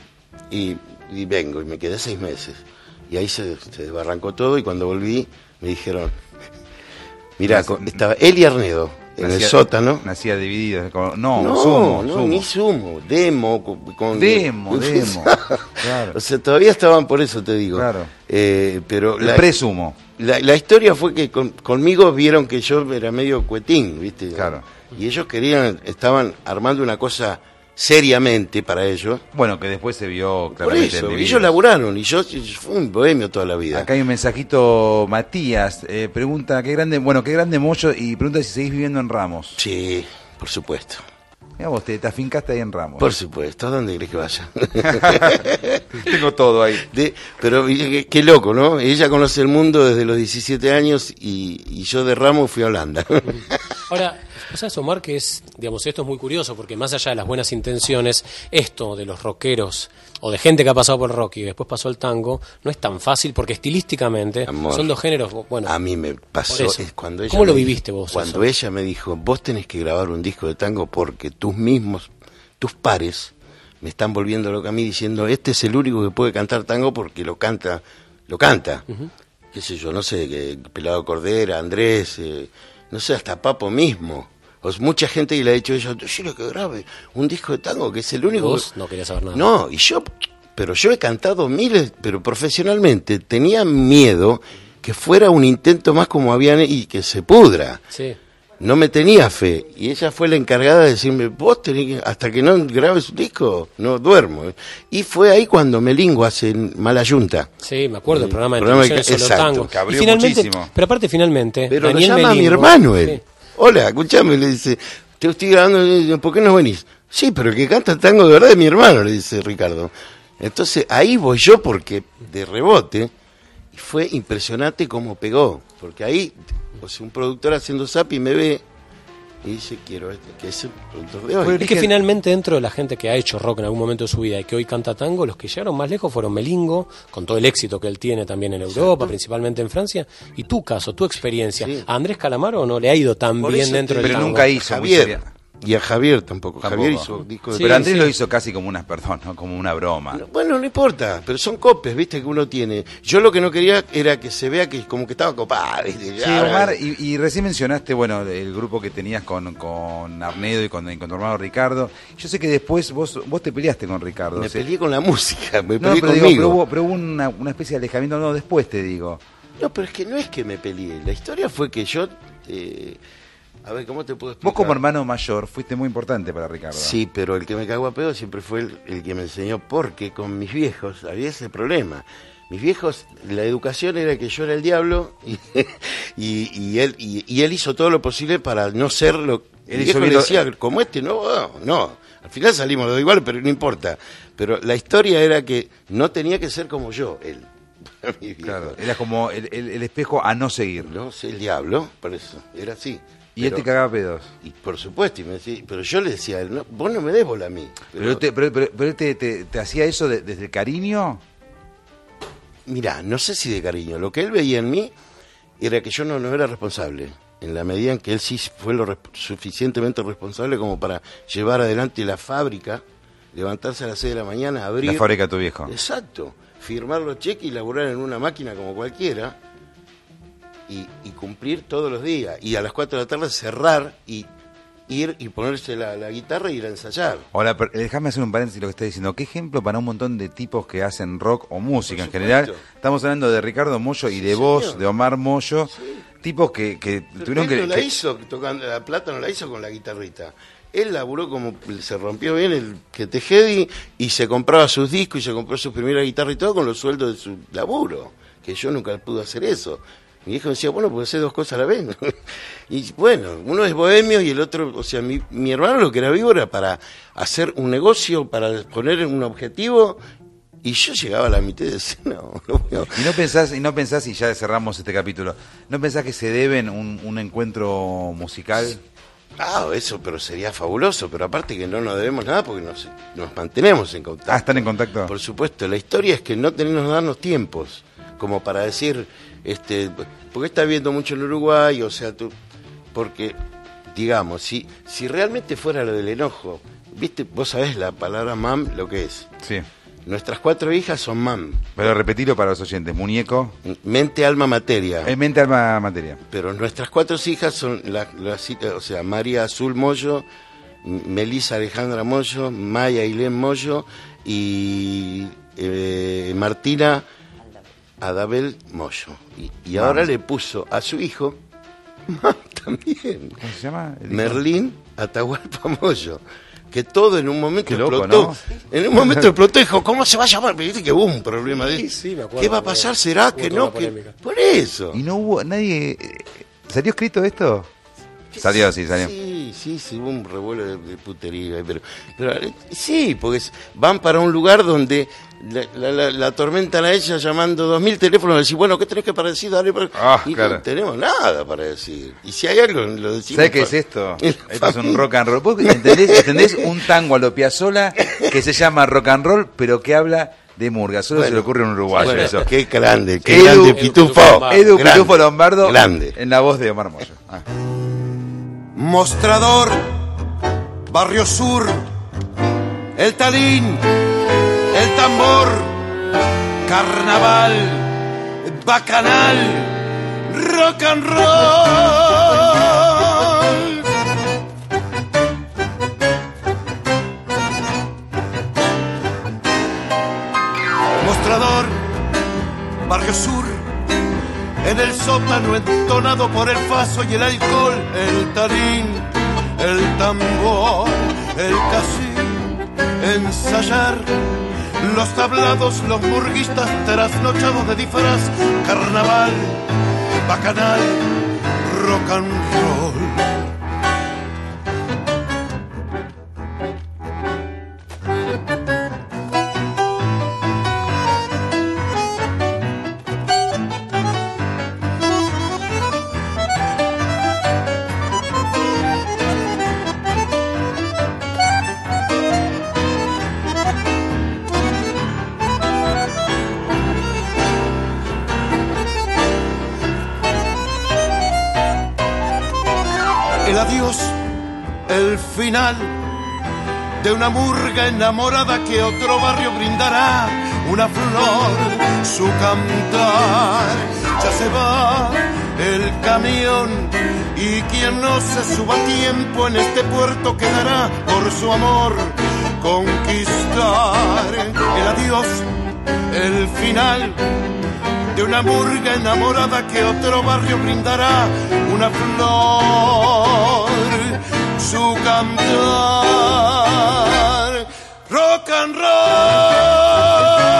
y, y vengo, y me quedé seis meses. Y ahí se, se desbarrancó todo, y cuando volví me dijeron, mira, estaba él y Arnedo en nacía, el sótano. Nacía dividido, como, no, no, sumo, no, sumo. ni sumo, demo. Con, con demo, demo. Claro. O sea, todavía estaban, por eso te digo. Claro. Eh, pero el la, presumo. La, la historia fue que con, conmigo vieron que yo era medio cuetín, ¿viste? Claro. Y ellos querían, estaban armando una cosa seriamente para ellos. Bueno, que después se vio Por claramente. eso, ellos laburaron, y yo, yo fui un bohemio toda la vida. Acá hay un mensajito, Matías, eh, pregunta, qué grande, bueno, qué grande Moyo, y pregunta si seguís viviendo en Ramos. Sí, por supuesto. Mira vos, te, te afincaste ahí en Ramos. Por supuesto, ¿a dónde crees que vaya? Tengo todo ahí. De, pero qué, qué loco, ¿no? Ella conoce el mundo desde los diecisiete años y, y yo de Ramos fui a Holanda. Ahora, o sea, Omar, que es, digamos, esto es muy curioso, porque más allá de las buenas intenciones, esto de los rockeros, o de gente que ha pasado por el rock y después pasó el tango, no es tan fácil, porque estilísticamente Amor, son dos géneros, bueno... A mí me pasó, es cuando ella ¿Cómo me, lo viviste vos? Cuando eso? ella me dijo, vos tenés que grabar un disco de tango porque tus mismos, tus pares, me están volviendo loca a mí diciendo, este es el único que puede cantar tango porque lo canta, lo canta. Uh-huh. Qué sé yo, no sé, que Pelado Cordera, Andrés, eh, no sé, hasta Papo mismo. O sea, mucha gente que le ha dicho a ella, yo quiero que grabe un disco de tango, que es el único... Vos no querías saber nada. No, y yo, pero yo he cantado miles, pero profesionalmente, tenía miedo que fuera un intento más como habían y que se pudra. Sí. No me tenía fe, y ella fue la encargada de decirme, vos tenés que, hasta que no grabes un disco, no duermo. Y fue ahí cuando Melingo hace Mala Yunta. Sí, me acuerdo, el programa de programa televisión de, Solo Tango. Que abrió y finalmente, muchísimo. Pero aparte, finalmente, pero Daniel lo llama Melingo, a mi hermano él. Sí. Hola, escuchame, le dice, te estoy grabando, ¿por qué no venís? Sí, pero el que canta tango de verdad es mi hermano, le dice Ricardo. Entonces ahí voy yo porque de rebote, y fue impresionante cómo pegó, porque ahí, o sea, un productor haciendo zapi me ve y dice, quiero este, que es el productor de hoy. Es que finalmente dentro de la gente que ha hecho rock en algún momento de su vida y que hoy canta tango, los que llegaron más lejos fueron Melingo, con todo el éxito que él tiene también en Europa, exacto, principalmente en Francia, y tu caso, tu experiencia. Sí. ¿A Andrés Calamaro no le ha ido tan Por bien dentro del pero tango? Nunca hizo Javier. Y a Javier tampoco. tampoco. Javier hizo disco de... Sí, pero Andrés sí. Lo hizo casi como una, perdón, ¿no? Como una broma. No, bueno, no importa, pero son copes, viste, que uno tiene. Yo lo que no quería era que se vea que como que estaba copado. ¿Viste? Sí, Omar, y, y recién mencionaste, bueno, el grupo que tenías con, con Arnedo y con, con tu hermano Ricardo. Yo sé que después vos vos te peleaste con Ricardo. Me ¿sí? peleé con la música, me no, peleé pero conmigo. Digo, pero hubo, pero hubo una, una especie de alejamiento, no, después te digo. No, pero es que no es que me peleé. La historia fue que yo... Eh, A ver, ¿cómo te puedo explicar? Vos como hermano mayor fuiste muy importante para Ricardo. Sí, pero el que me cagó a pedo siempre fue el, el que me enseñó, porque con mis viejos había ese problema. Mis viejos, la educación era que yo era el diablo y, y, y, él, y, y él hizo todo lo posible para no ser lo... Él mi viejo hizo le decía, lo... como este, no, no, no. Al final salimos lo igual, pero no importa. Pero la historia era que no tenía que ser como yo, él. Claro, era como el, el, el espejo a no seguir. No sé, el diablo, por eso, era así. ¿Y pero, él te cagaba pedos? Y por supuesto, y me decía, pero yo le decía, no, vos no me des bola a mí. ¿Pero, pero, te, pero, pero, pero él te, te, te hacía eso de, desde el cariño? Mirá, no sé si de cariño. Lo que él veía en mí era que yo no, no era responsable. En la medida en que él sí fue lo res- suficientemente responsable como para llevar adelante la fábrica, levantarse a las seis de la mañana, abrir... La fábrica de tu viejo. Exacto. Firmar los cheques y laburar en una máquina como cualquiera y, y cumplir todos los días. Y a las cuatro de la tarde cerrar y ir y ponerse la, la guitarra y ir a ensayar. Ahora, pero déjame hacer un paréntesis de lo que estás diciendo. ¿Qué ejemplo para un montón de tipos que hacen rock o música en general? Estamos hablando de Ricardo Mollo y Sí, de vos, señor. de Omar Mollo. Sí. Tipos que, que tuvieron Él que... no la que- hizo tocando la plata, no la hizo con la guitarrita. Él laburó como se rompió bien el que Tejedi y se compraba sus discos y se compró su primera guitarra y todo con los sueldos de su laburo. Que yo nunca pude hacer eso. Mi hijo decía, bueno, pues hacer dos cosas a la vez. Y bueno, uno es bohemio y el otro, o sea, mi, mi hermano lo que era vivo era para hacer un negocio, para poner un objetivo. Y yo llegaba a la mitad y decía, no, no voy a... Y no pensás, y no pensás, y ya cerramos este capítulo, ¿no pensás que se deben un, un encuentro musical? Ah, eso, pero sería fabuloso, pero aparte que no nos debemos nada porque nos, nos mantenemos en contacto. Ah, ¿están en contacto? Por supuesto, la historia es que no tenemos darnos tiempos, como para decir, este, porque está viendo mucho en Uruguay, o sea, tú, porque, digamos, si, si realmente fuera lo del enojo, viste, vos sabés la palabra mam, lo que es. Sí. Nuestras cuatro hijas son mam. Pero repetilo para los oyentes, muñeco. Mente, alma, materia. Es mente, alma, materia. Pero nuestras cuatro hijas son, la, la, o sea, María Azul Mollo, Melisa Alejandra Mollo, Maya Ailén Mollo y eh, Martina Adabel Mollo. Y, y ahora le puso a su hijo, mam también. ¿Cómo se llama? El hijo? Merlín Atahualpa Mollo. Que todo en un momento Qué loco, explotó. ¿no? En un momento explotó y dijo, ¿cómo se va a llamar? Viste que hubo un problema de Sí, sí, me acuerdo, ¿qué va a me pasar? acuerdo. ¿Será Hubo que toda no? una Que... polémica. Por eso. Y no hubo nadie... eh, ¿Salió escrito esto? Salió, sí, salió. Sí, sí, sí, hubo un revuelo de, de putería. Pero, pero eh, sí, porque es- van para un lugar donde la, la, la, la atormentan a ella llamando dos mil teléfonos y decir, bueno, ¿qué tenés que para decir? Dale para... Ah, y claro. no tenemos nada para decir. Y si hay algo, lo decimos. ¿Sabes qué pa- es esto? en la Esto es un familia. rock and roll. ¿Vos entendés, entendés un tango a lo Piazzolla que se llama rock and roll, pero que habla de murga? Solo se Bueno, le ocurre a un uruguayo bueno, eso. qué grande, qué Edu- grande, Edu Pitufo. Lombardo. Edu Grande, Pitufo Lombardo grande. en la voz de Omar Mollo. Ah. Mostrador, Barrio Sur, el talín, el tambor, carnaval, bacanal, rock and roll. Mostrador, Barrio Sur, en el sótano entonado por el faso y el alcohol, el talín, el tambor, el casín, ensayar los tablados, los murguistas trasnochados de disfraz, carnaval, bacanal, rock and roll. El adiós, el final de una murga enamorada que otro barrio brindará una flor, su cantar. Ya se va el camión y quien no se suba a tiempo en este puerto quedará por su amor conquistar. El adiós, el final de una murga enamorada que otro barrio brindará una flor, su cantar, rock and roll.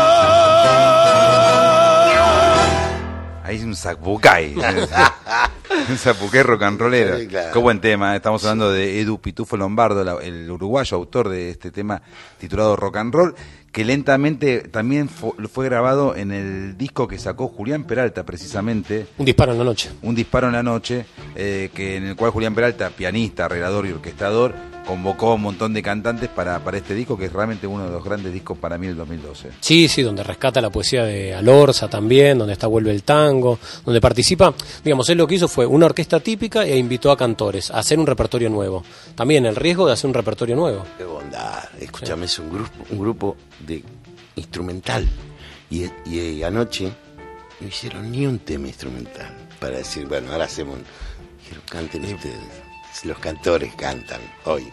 Ahí es un sacucay. Un zapuqué rock and rollero. Sí, claro. Qué buen tema. Estamos hablando de Edu Pitufo Lombardo, la- el uruguayo autor de este tema titulado Rock and Roll, que lentamente también fu- fue grabado en el disco que sacó Julián Peralta, precisamente. Un disparo en la noche. Un disparo en la noche, eh, que en el cual Julián Peralta, pianista, arreglador y orquestador, convocó a un montón de cantantes para, para este disco, que es realmente uno de los grandes discos para mí del dos mil doce. Sí, sí, donde rescata la poesía de Alorza también, donde está Vuelve el Tango, donde participa, digamos, él lo que hizo fue una orquesta típica e invitó a cantores a hacer un repertorio nuevo. También el riesgo de hacer un repertorio nuevo. Qué bondad. Escúchame, es un grupo, un grupo de instrumental. Y, y anoche no hicieron ni un tema instrumental para decir, bueno, ahora hacemos un... Dijeron, canten ustedes. Los cantores cantan hoy.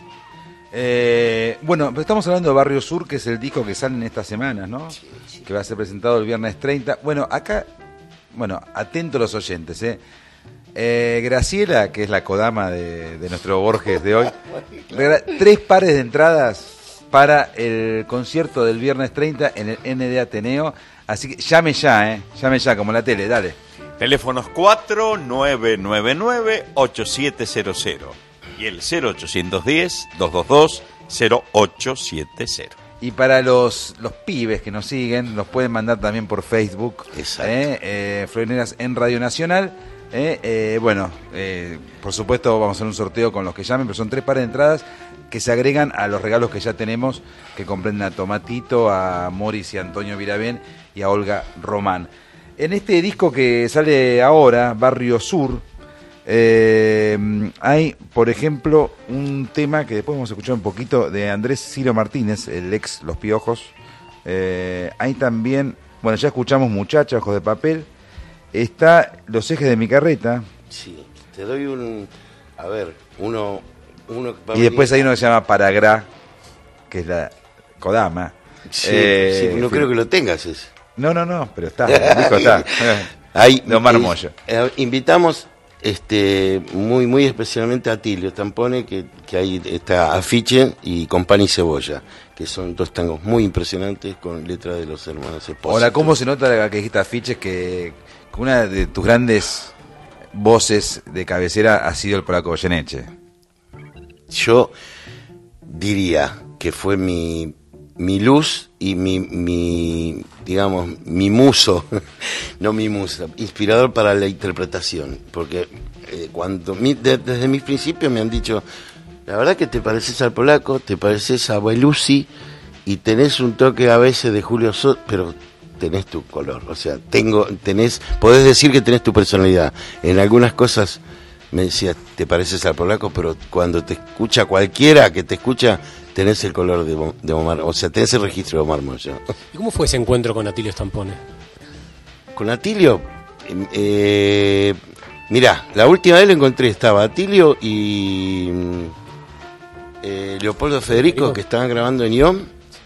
Eh, bueno, estamos hablando de Barrio Sur, que es el disco que sale en estas semanas, ¿no? Sí, sí. Que va a ser presentado el viernes treinta. Bueno, acá, bueno, atentos los oyentes, ¿eh? Eh, Graciela, que es la codama de, de nuestro Borges de hoy, regala tres pares de entradas para el concierto del viernes treinta en el N D Ateneo. Así que llame ya, ¿eh? Llame ya, como la tele, dale. Teléfonos cuatro nueve nueve nueve ocho siete cero cero y el cero ochocientos diez dos dos dos cero ocho siete cero. Y para los, los pibes que nos siguen, nos pueden mandar también por Facebook. Exacto. Eh, eh, Flores Negras en Radio Nacional. Eh, eh, bueno, eh, por supuesto vamos a hacer un sorteo con los que llamen, pero son tres pares de entradas que se agregan a los regalos que ya tenemos, que comprenden a Tomatito, a Moris y a Antonio Viravén y a Olga Román. En este disco que sale ahora, Barrio Sur, eh, hay, por ejemplo, un tema que después vamos a escuchar un poquito de Andrés Ciro Martínez, el ex Los Piojos. Eh, hay también, bueno, ya escuchamos Muchacha, Ojos de Papel. Está Los Ejes de mi Carreta. Sí, te doy un... A ver, uno... uno que va a Y después venir- hay uno que se llama Paragrá, que es la Kodama. Sí, Eh, sí, no que- creo que lo tengas ese. No, no, no, pero está, el disco está. Hay, De Omar eh, Moya. eh, invitamos este muy muy especialmente a Tilio Tampone, que, que ahí está Afiche y Company Cebolla, que son dos tangos muy impresionantes con letra de los hermanos Espósito. Ahora, ¿cómo se nota la que dijiste Afiches que que una de tus grandes voces de cabecera ha sido el polaco Goyeneche? Yo diría que fue mi, mi luz y mi, mi, digamos, mi muso, no mi musa, inspirador para la interpretación, porque eh, cuando mi- de- desde mis principios me han dicho, la verdad que te pareces al polaco, te pareces a Belusi y tenés un toque a veces de Julio Soto, pero tenés tu color, o sea, tengo, tenés, podés decir que tenés tu personalidad. En algunas cosas me decía, te pareces al polaco, pero cuando te escucha cualquiera que te escucha, tenés el color de, Bo- de Omar, o sea, tenés el registro de Omar Moya. ¿Y cómo fue ese encuentro con Atilio Stampone? Con Atilio, eh, eh, mirá, la última vez lo encontré, estaba Atilio y mm, eh, Leopoldo Federico, Federico, que estaban grabando en IOM,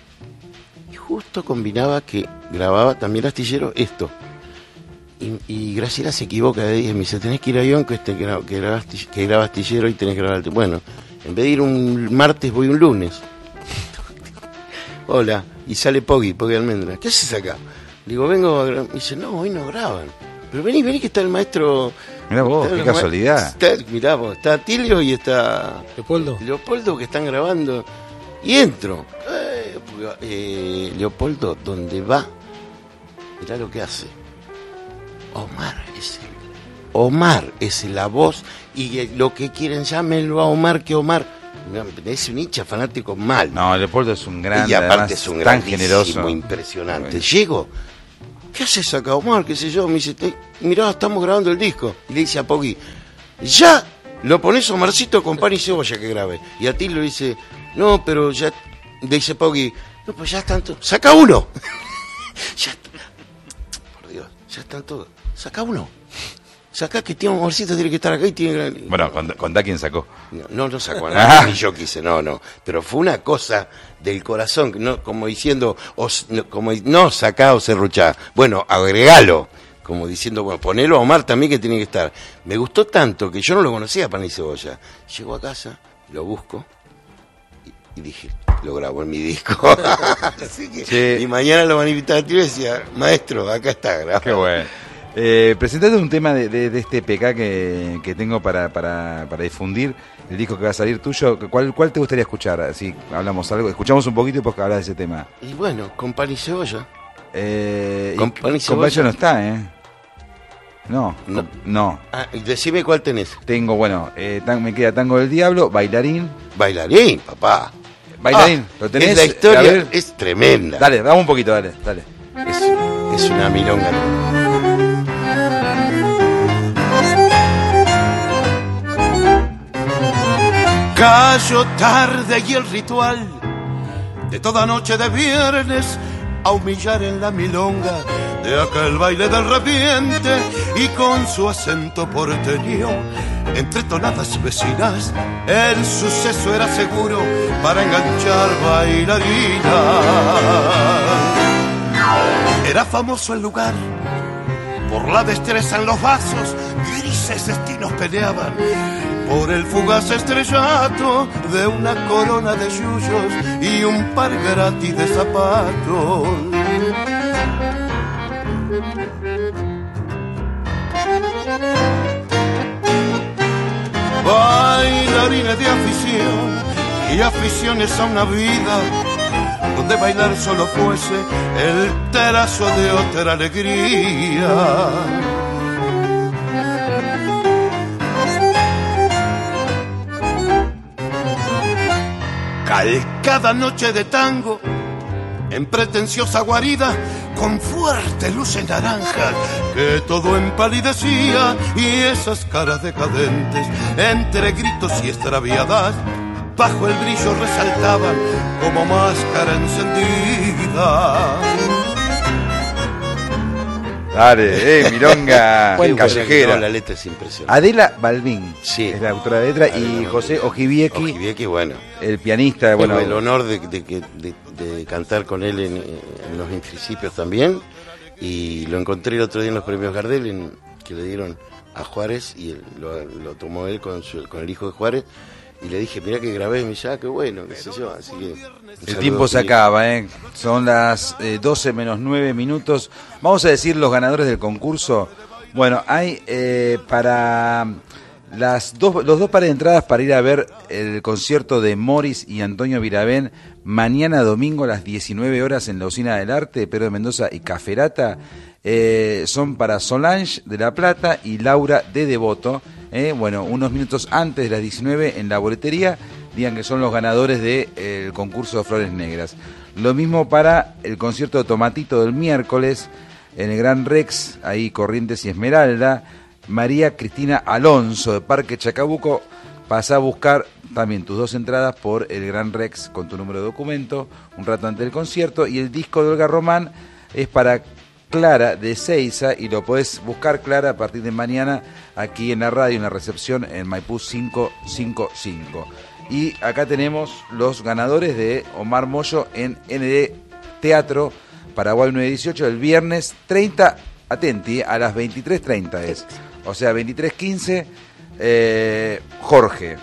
y justo combinaba que grababa también Astillero esto. Y, y Graciela se equivoca de día, me dice, tenés que ir a IOM, que, este, que, gra- que, graba Astillero, que graba Astillero y tenés que grabar... Bueno, en vez de ir un martes, voy un lunes. Hola, y sale Poggi, Poggi Almendra. ¿Qué haces acá? Digo, vengo a grabar. Me dice, no, hoy no graban. Pero vení, vení que está el maestro... Mirá vos, está qué el ma- casualidad. Está, mirá vos, está Tilio y está... Leopoldo. Leopoldo, que están grabando. Y entro. Eh, porque, eh, Leopoldo, donde va, mirá lo que hace. Omar es el, Omar es la voz, y eh, lo que quieren, llámenlo a Omar, que Omar es un hincha fanático mal. No, Leopoldo es un gran, Y aparte además, es un tan grandísimo, generoso. impresionante. Llego, ¿qué haces acá, Omar? ¿Qué sé yo? Me dice, "Te- mirá, estamos grabando el disco." Y le dice a Poggi, ya lo pones Omarcito con pan y cebolla que grabe. Y a ti le dice, no, pero ya, le dice Poggi, no, pues ya están todos, saca uno. Ya está- por Dios, ya están todos, saca uno. Saca que tiene Omarcito, tiene que estar acá y tiene que... Bueno, contá, contá quién sacó. No, no lo sacó a nadie, ni yo quise, no, no. Pero fue una cosa del corazón, que no, como diciendo, os, no, como, no, sacá o serruchá. Bueno, agregalo. Como diciendo, bueno, ponelo a Omar también que tiene que estar. Me gustó tanto que yo no lo conocía, Pan y Cebolla. Llego a casa, lo busco y, y dije, lo grabo en mi disco. Así que, Sí. y mañana lo van a invitar a ti y decía, maestro, acá está grabado. Qué bueno. Eh, presentate un tema de, de, de este P K que, que tengo para, para, para difundir, el disco que va a salir tuyo. ¿Cuál, cuál te gustaría escuchar? Así hablamos algo, escuchamos un poquito y después hablas de ese tema. Y bueno, con pan y cebolla. Eh, Con pan y con pan cebolla. no está, ¿eh? No, No. con- no. Ah, decime cuál tenés. Tengo, bueno, eh, tan- me queda Tango del Diablo, Bailarín. Bailarín, papá. Bailarín, Ah, ¿lo tenés? es la historia A ver. es tremenda. Dale, dame un poquito, dale, dale. Es, es una milonga. Cayó tarde y el ritual de toda noche de viernes a humillar en la milonga de aquel baile del arrepiente y con su acento porteño entre tonadas vecinas el suceso era seguro para enganchar bailarinas. Era famoso el lugar por la destreza en los vasos, grises destinos peleaban por el fugaz estrellato de una corona de yuyos y un par gratis de zapatos. Bailarines de afición y aficiones a una vida donde bailar solo fuese el terazo de otra alegría. Calcada noche de tango, en pretenciosa guarida, con fuertes luces naranjas, que todo empalidecía, y esas caras decadentes, entre gritos y extraviadas, bajo el brillo resaltaban como máscara encendida. Dale, eh, milonga Bueno, callejera. no, la letra es impresionante. Adela Balbín Sí. es la autora de letra, y José Ojibieki, Ojibieki, bueno. el pianista, bueno, Tengo el honor de, de, que- de- de cantar con él en, en los principios también, y lo encontré el otro día en los premios Gardel en- que le dieron a Juárez, y él- lo, lo tomó él con, su- con el hijo de Juárez, y le dije, mirá que grabé, y me dice, ah, qué bueno, qué sé yo, así que... un el saludo tiempo se Ojibieki. acaba, ¿eh? Son las eh, doce menos nueve minutos. Vamos a decir los ganadores del concurso. Bueno, hay eh, para las dos, los dos pares de entradas para ir a ver el concierto de Morris y Antonio Viravén mañana domingo a las diecinueve horas en la Usina del Arte, Pedro de Mendoza y Caferata. Eh, son para Solange de La Plata y Laura de Devoto. Eh, bueno, unos minutos antes de las diecinueve en la boletería, digan que son los ganadores del concurso de Flores Negras. Lo mismo para el concierto de Tomatito del miércoles en el Gran Rex, ahí Corrientes y Esmeralda. María Cristina Alonso de Parque Chacabuco, pasa a buscar también tus dos entradas por el Gran Rex con tu número de documento un rato antes del concierto. Y el disco de Olga Román es para Clara de Seiza, y lo podés buscar, Clara, a partir de mañana aquí en la radio, en la recepción en Maipú quinientos cincuenta y cinco. Y acá tenemos los ganadores de Omar Moyo en N D Teatro Paraguay nueve dieciocho el viernes treinta, atenti, a las veintitrés treinta es, o sea, veintitrés quince, eh, Jorge,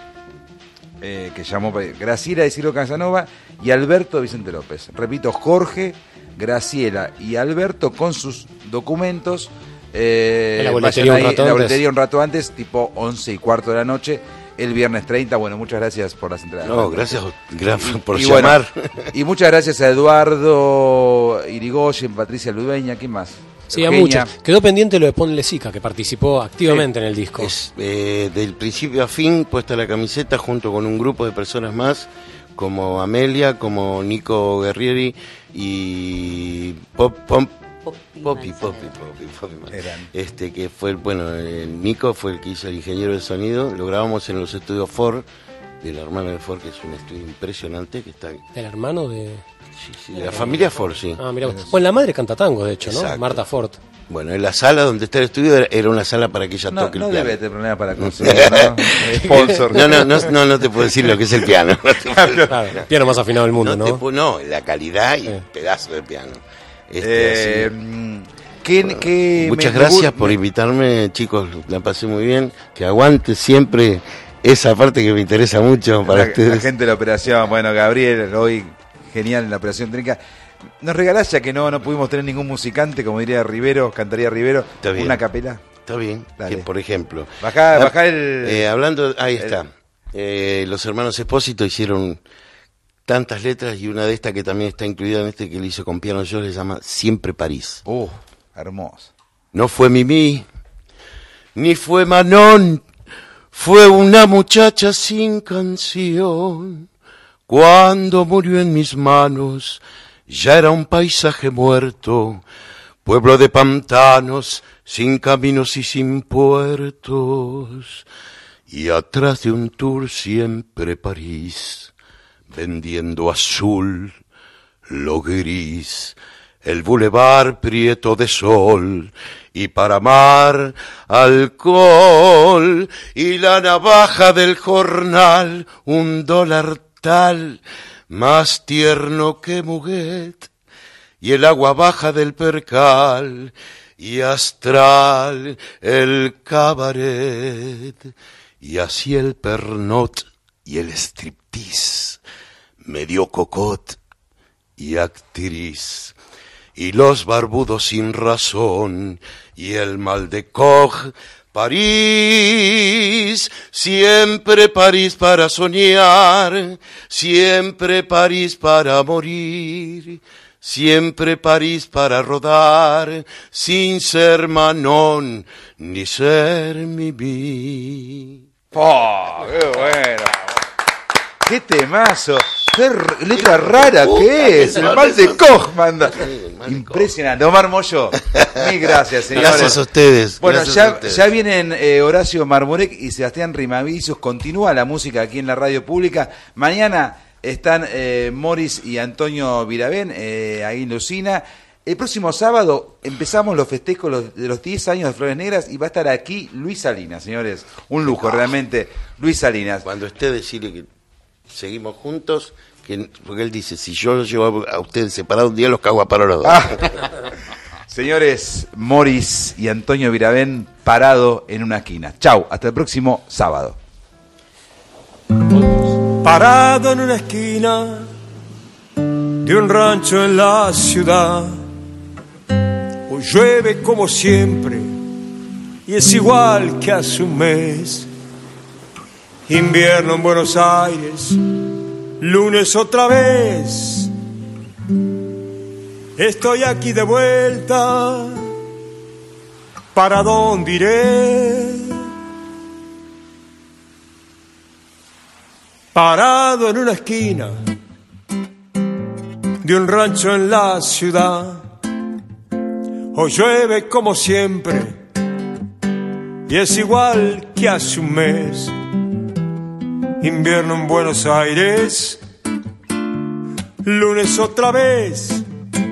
eh, que llamó Graciela de Ciro Casanova, y Alberto Vicente López. Repito, Jorge, Graciela y Alberto con sus documentos. Eh, En la boletería vayan un ahí, rato en la antes. boletería un rato antes, tipo once y cuarto de la noche, el viernes treinta. Bueno, muchas gracias por las entradas. No, gracias, gracias por Y bueno, llamar. y muchas gracias a Eduardo Irigoyen, Patricia Ludueña, ¿quién más? Sí, a Eugenia. muchos. Quedó pendiente lo de Ponle Sica, que participó activamente en el disco. Es, eh, del principio a fin puesta la camiseta junto con un grupo de personas más, como Amelia, como Nico Guerrieri y Pop, Pop, Poppy, Poppy, Poppy, Poppy, Eran. este que fue, bueno, eh, Nico fue el que hizo el ingeniero de sonido, lo grabamos en los estudios Ford, de la hermana de Ford, que es un estudio impresionante, que está, ¿El hermano de...? sí, sí, de la familia Ford, sí. Ah, mira. Bueno, la madre canta tango, de hecho, ¿no? Exacto. Marta Ford. Bueno, en la sala donde está el estudio era, era una sala para que ella No, toque no el piano. debe tener problema para conseguir, ¿no? Sponsor. No, no, no, no, no te puedo decir lo que es el piano. No, te puedo- Claro, el piano más afinado del mundo, no, ¿no? te puedo- no, la calidad y el pedazo de piano. Este, Eh, así. ¿qué- qué Muchas me- gracias me- por invitarme, chicos, la pasé muy bien. Que aguante siempre esa parte que me interesa mucho para la, ustedes. la gente de la operación, bueno, Gabriel, hoy genial en la operación técnica. ¿Nos regalás, ya que no, no pudimos tener ningún musicante, como diría Rivero, cantaría Rivero, una capela? Está bien, Dale. que, por ejemplo. Bajá, ah, bajá el... Eh, hablando, ahí el, está. Eh, los hermanos Espósito hicieron tantas letras y una de estas que también está incluida en este que le hizo con piano yo, le llama Siempre París. Uh, hermoso. No fue Mimi, ni fue Manon, fue una muchacha sin canción. Cuando murió en mis manos, ya era un paisaje muerto, pueblo de pantanos, sin caminos y sin puertos. Y atrás de un tour siempre París, vendiendo azul, lo gris, el bulevar prieto de sol, y para amar alcohol, y la navaja del jornal, un dólar tal, más tierno que Muguet, y el agua baja del percal, y astral el cabaret, y así el pernot y el striptease, medio cocot y actriz, y los barbudos sin razón, y el mal de Koch. París, siempre París para soñar, siempre París para morir, siempre París para rodar, sin ser Manon ni ser Mimi. ¡Oh, qué bueno! ¡Qué temazo! ¡Qué r- letra rara uh, que es! El mal de Koch, manda. Impresionante. Omar Moyo, mil gracias, señores. Gracias a ustedes. Bueno, gracias ya, a ustedes. ya vienen eh, Horacio Marmurek y Sebastián Rimavicius. Continúa la música aquí en la radio pública. Mañana están eh, Morris y Antonio Viravén, eh, ahí en Lucina. El próximo sábado empezamos los festejos los, de los diez años de Flores Negras y va a estar aquí Luis Salinas, señores. Un lujo, realmente. Luis Salinas. Cuando usted decide que seguimos juntos, que, porque él dice, si yo los llevo a ustedes separados un día, los cago a paro los dos. Ah. Señores, Morris y Antonio Viravén parado en una esquina. Chau, hasta el próximo sábado. Parado en una esquina de un rancho en la ciudad, hoy llueve como siempre y es igual que hace un mes. Invierno en Buenos Aires, lunes otra vez. Estoy aquí de vuelta, ¿para dónde iré? Parado en una esquina de un rancho en la ciudad, hoy llueve como siempre y es igual que hace un mes. Invierno en Buenos Aires, lunes otra vez.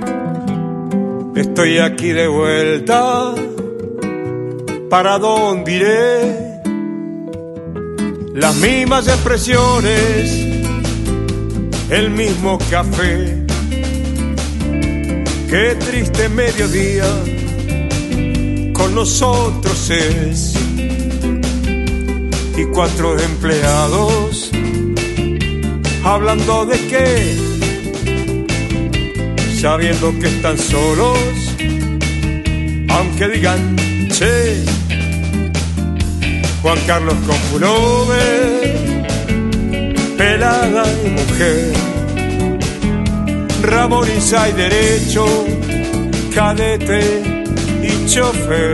Estoy aquí de vuelta, ¿para dónde iré? Las mismas expresiones, el mismo café. Qué triste mediodía con nosotros es. Y cuatro empleados hablando de qué, sabiendo que están solos, aunque digan che. Juan Carlos con pullover, pelada y mujer, Ramón y derecho, cadete y chofer,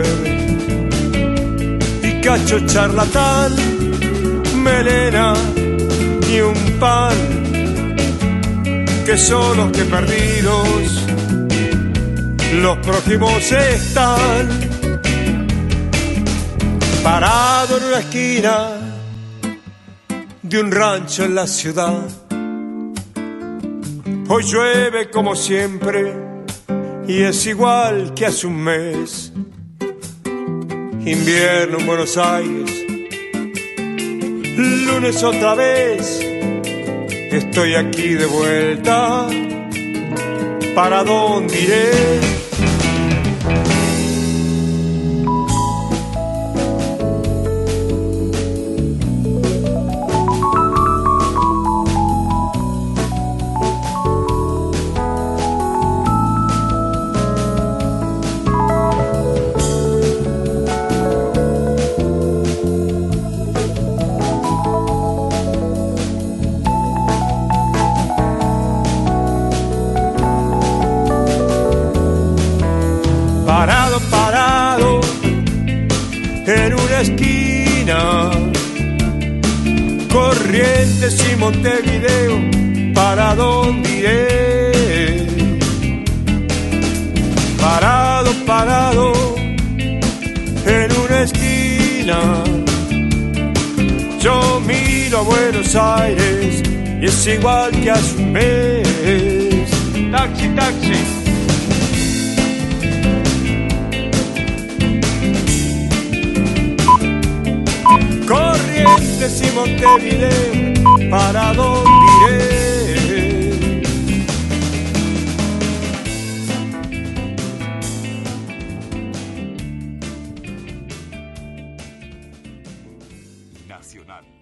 y Cacho charlatán, melena y un pan, que solos que perdidos los prójimos están. Parado en una esquina de un rancho en la ciudad, hoy llueve como siempre y es igual que hace un mes. Invierno en Buenos Aires, lunes otra vez. Estoy aquí de vuelta, ¿para dónde iré? esquina. Corrientes y Montevideo, ¿para dónde iré? Parado, parado en una esquina, yo miro a Buenos Aires y es igual que hace un mes. Taxi, taxi. Corrientes y Montevideo, ¿para dónde iré? Nacional.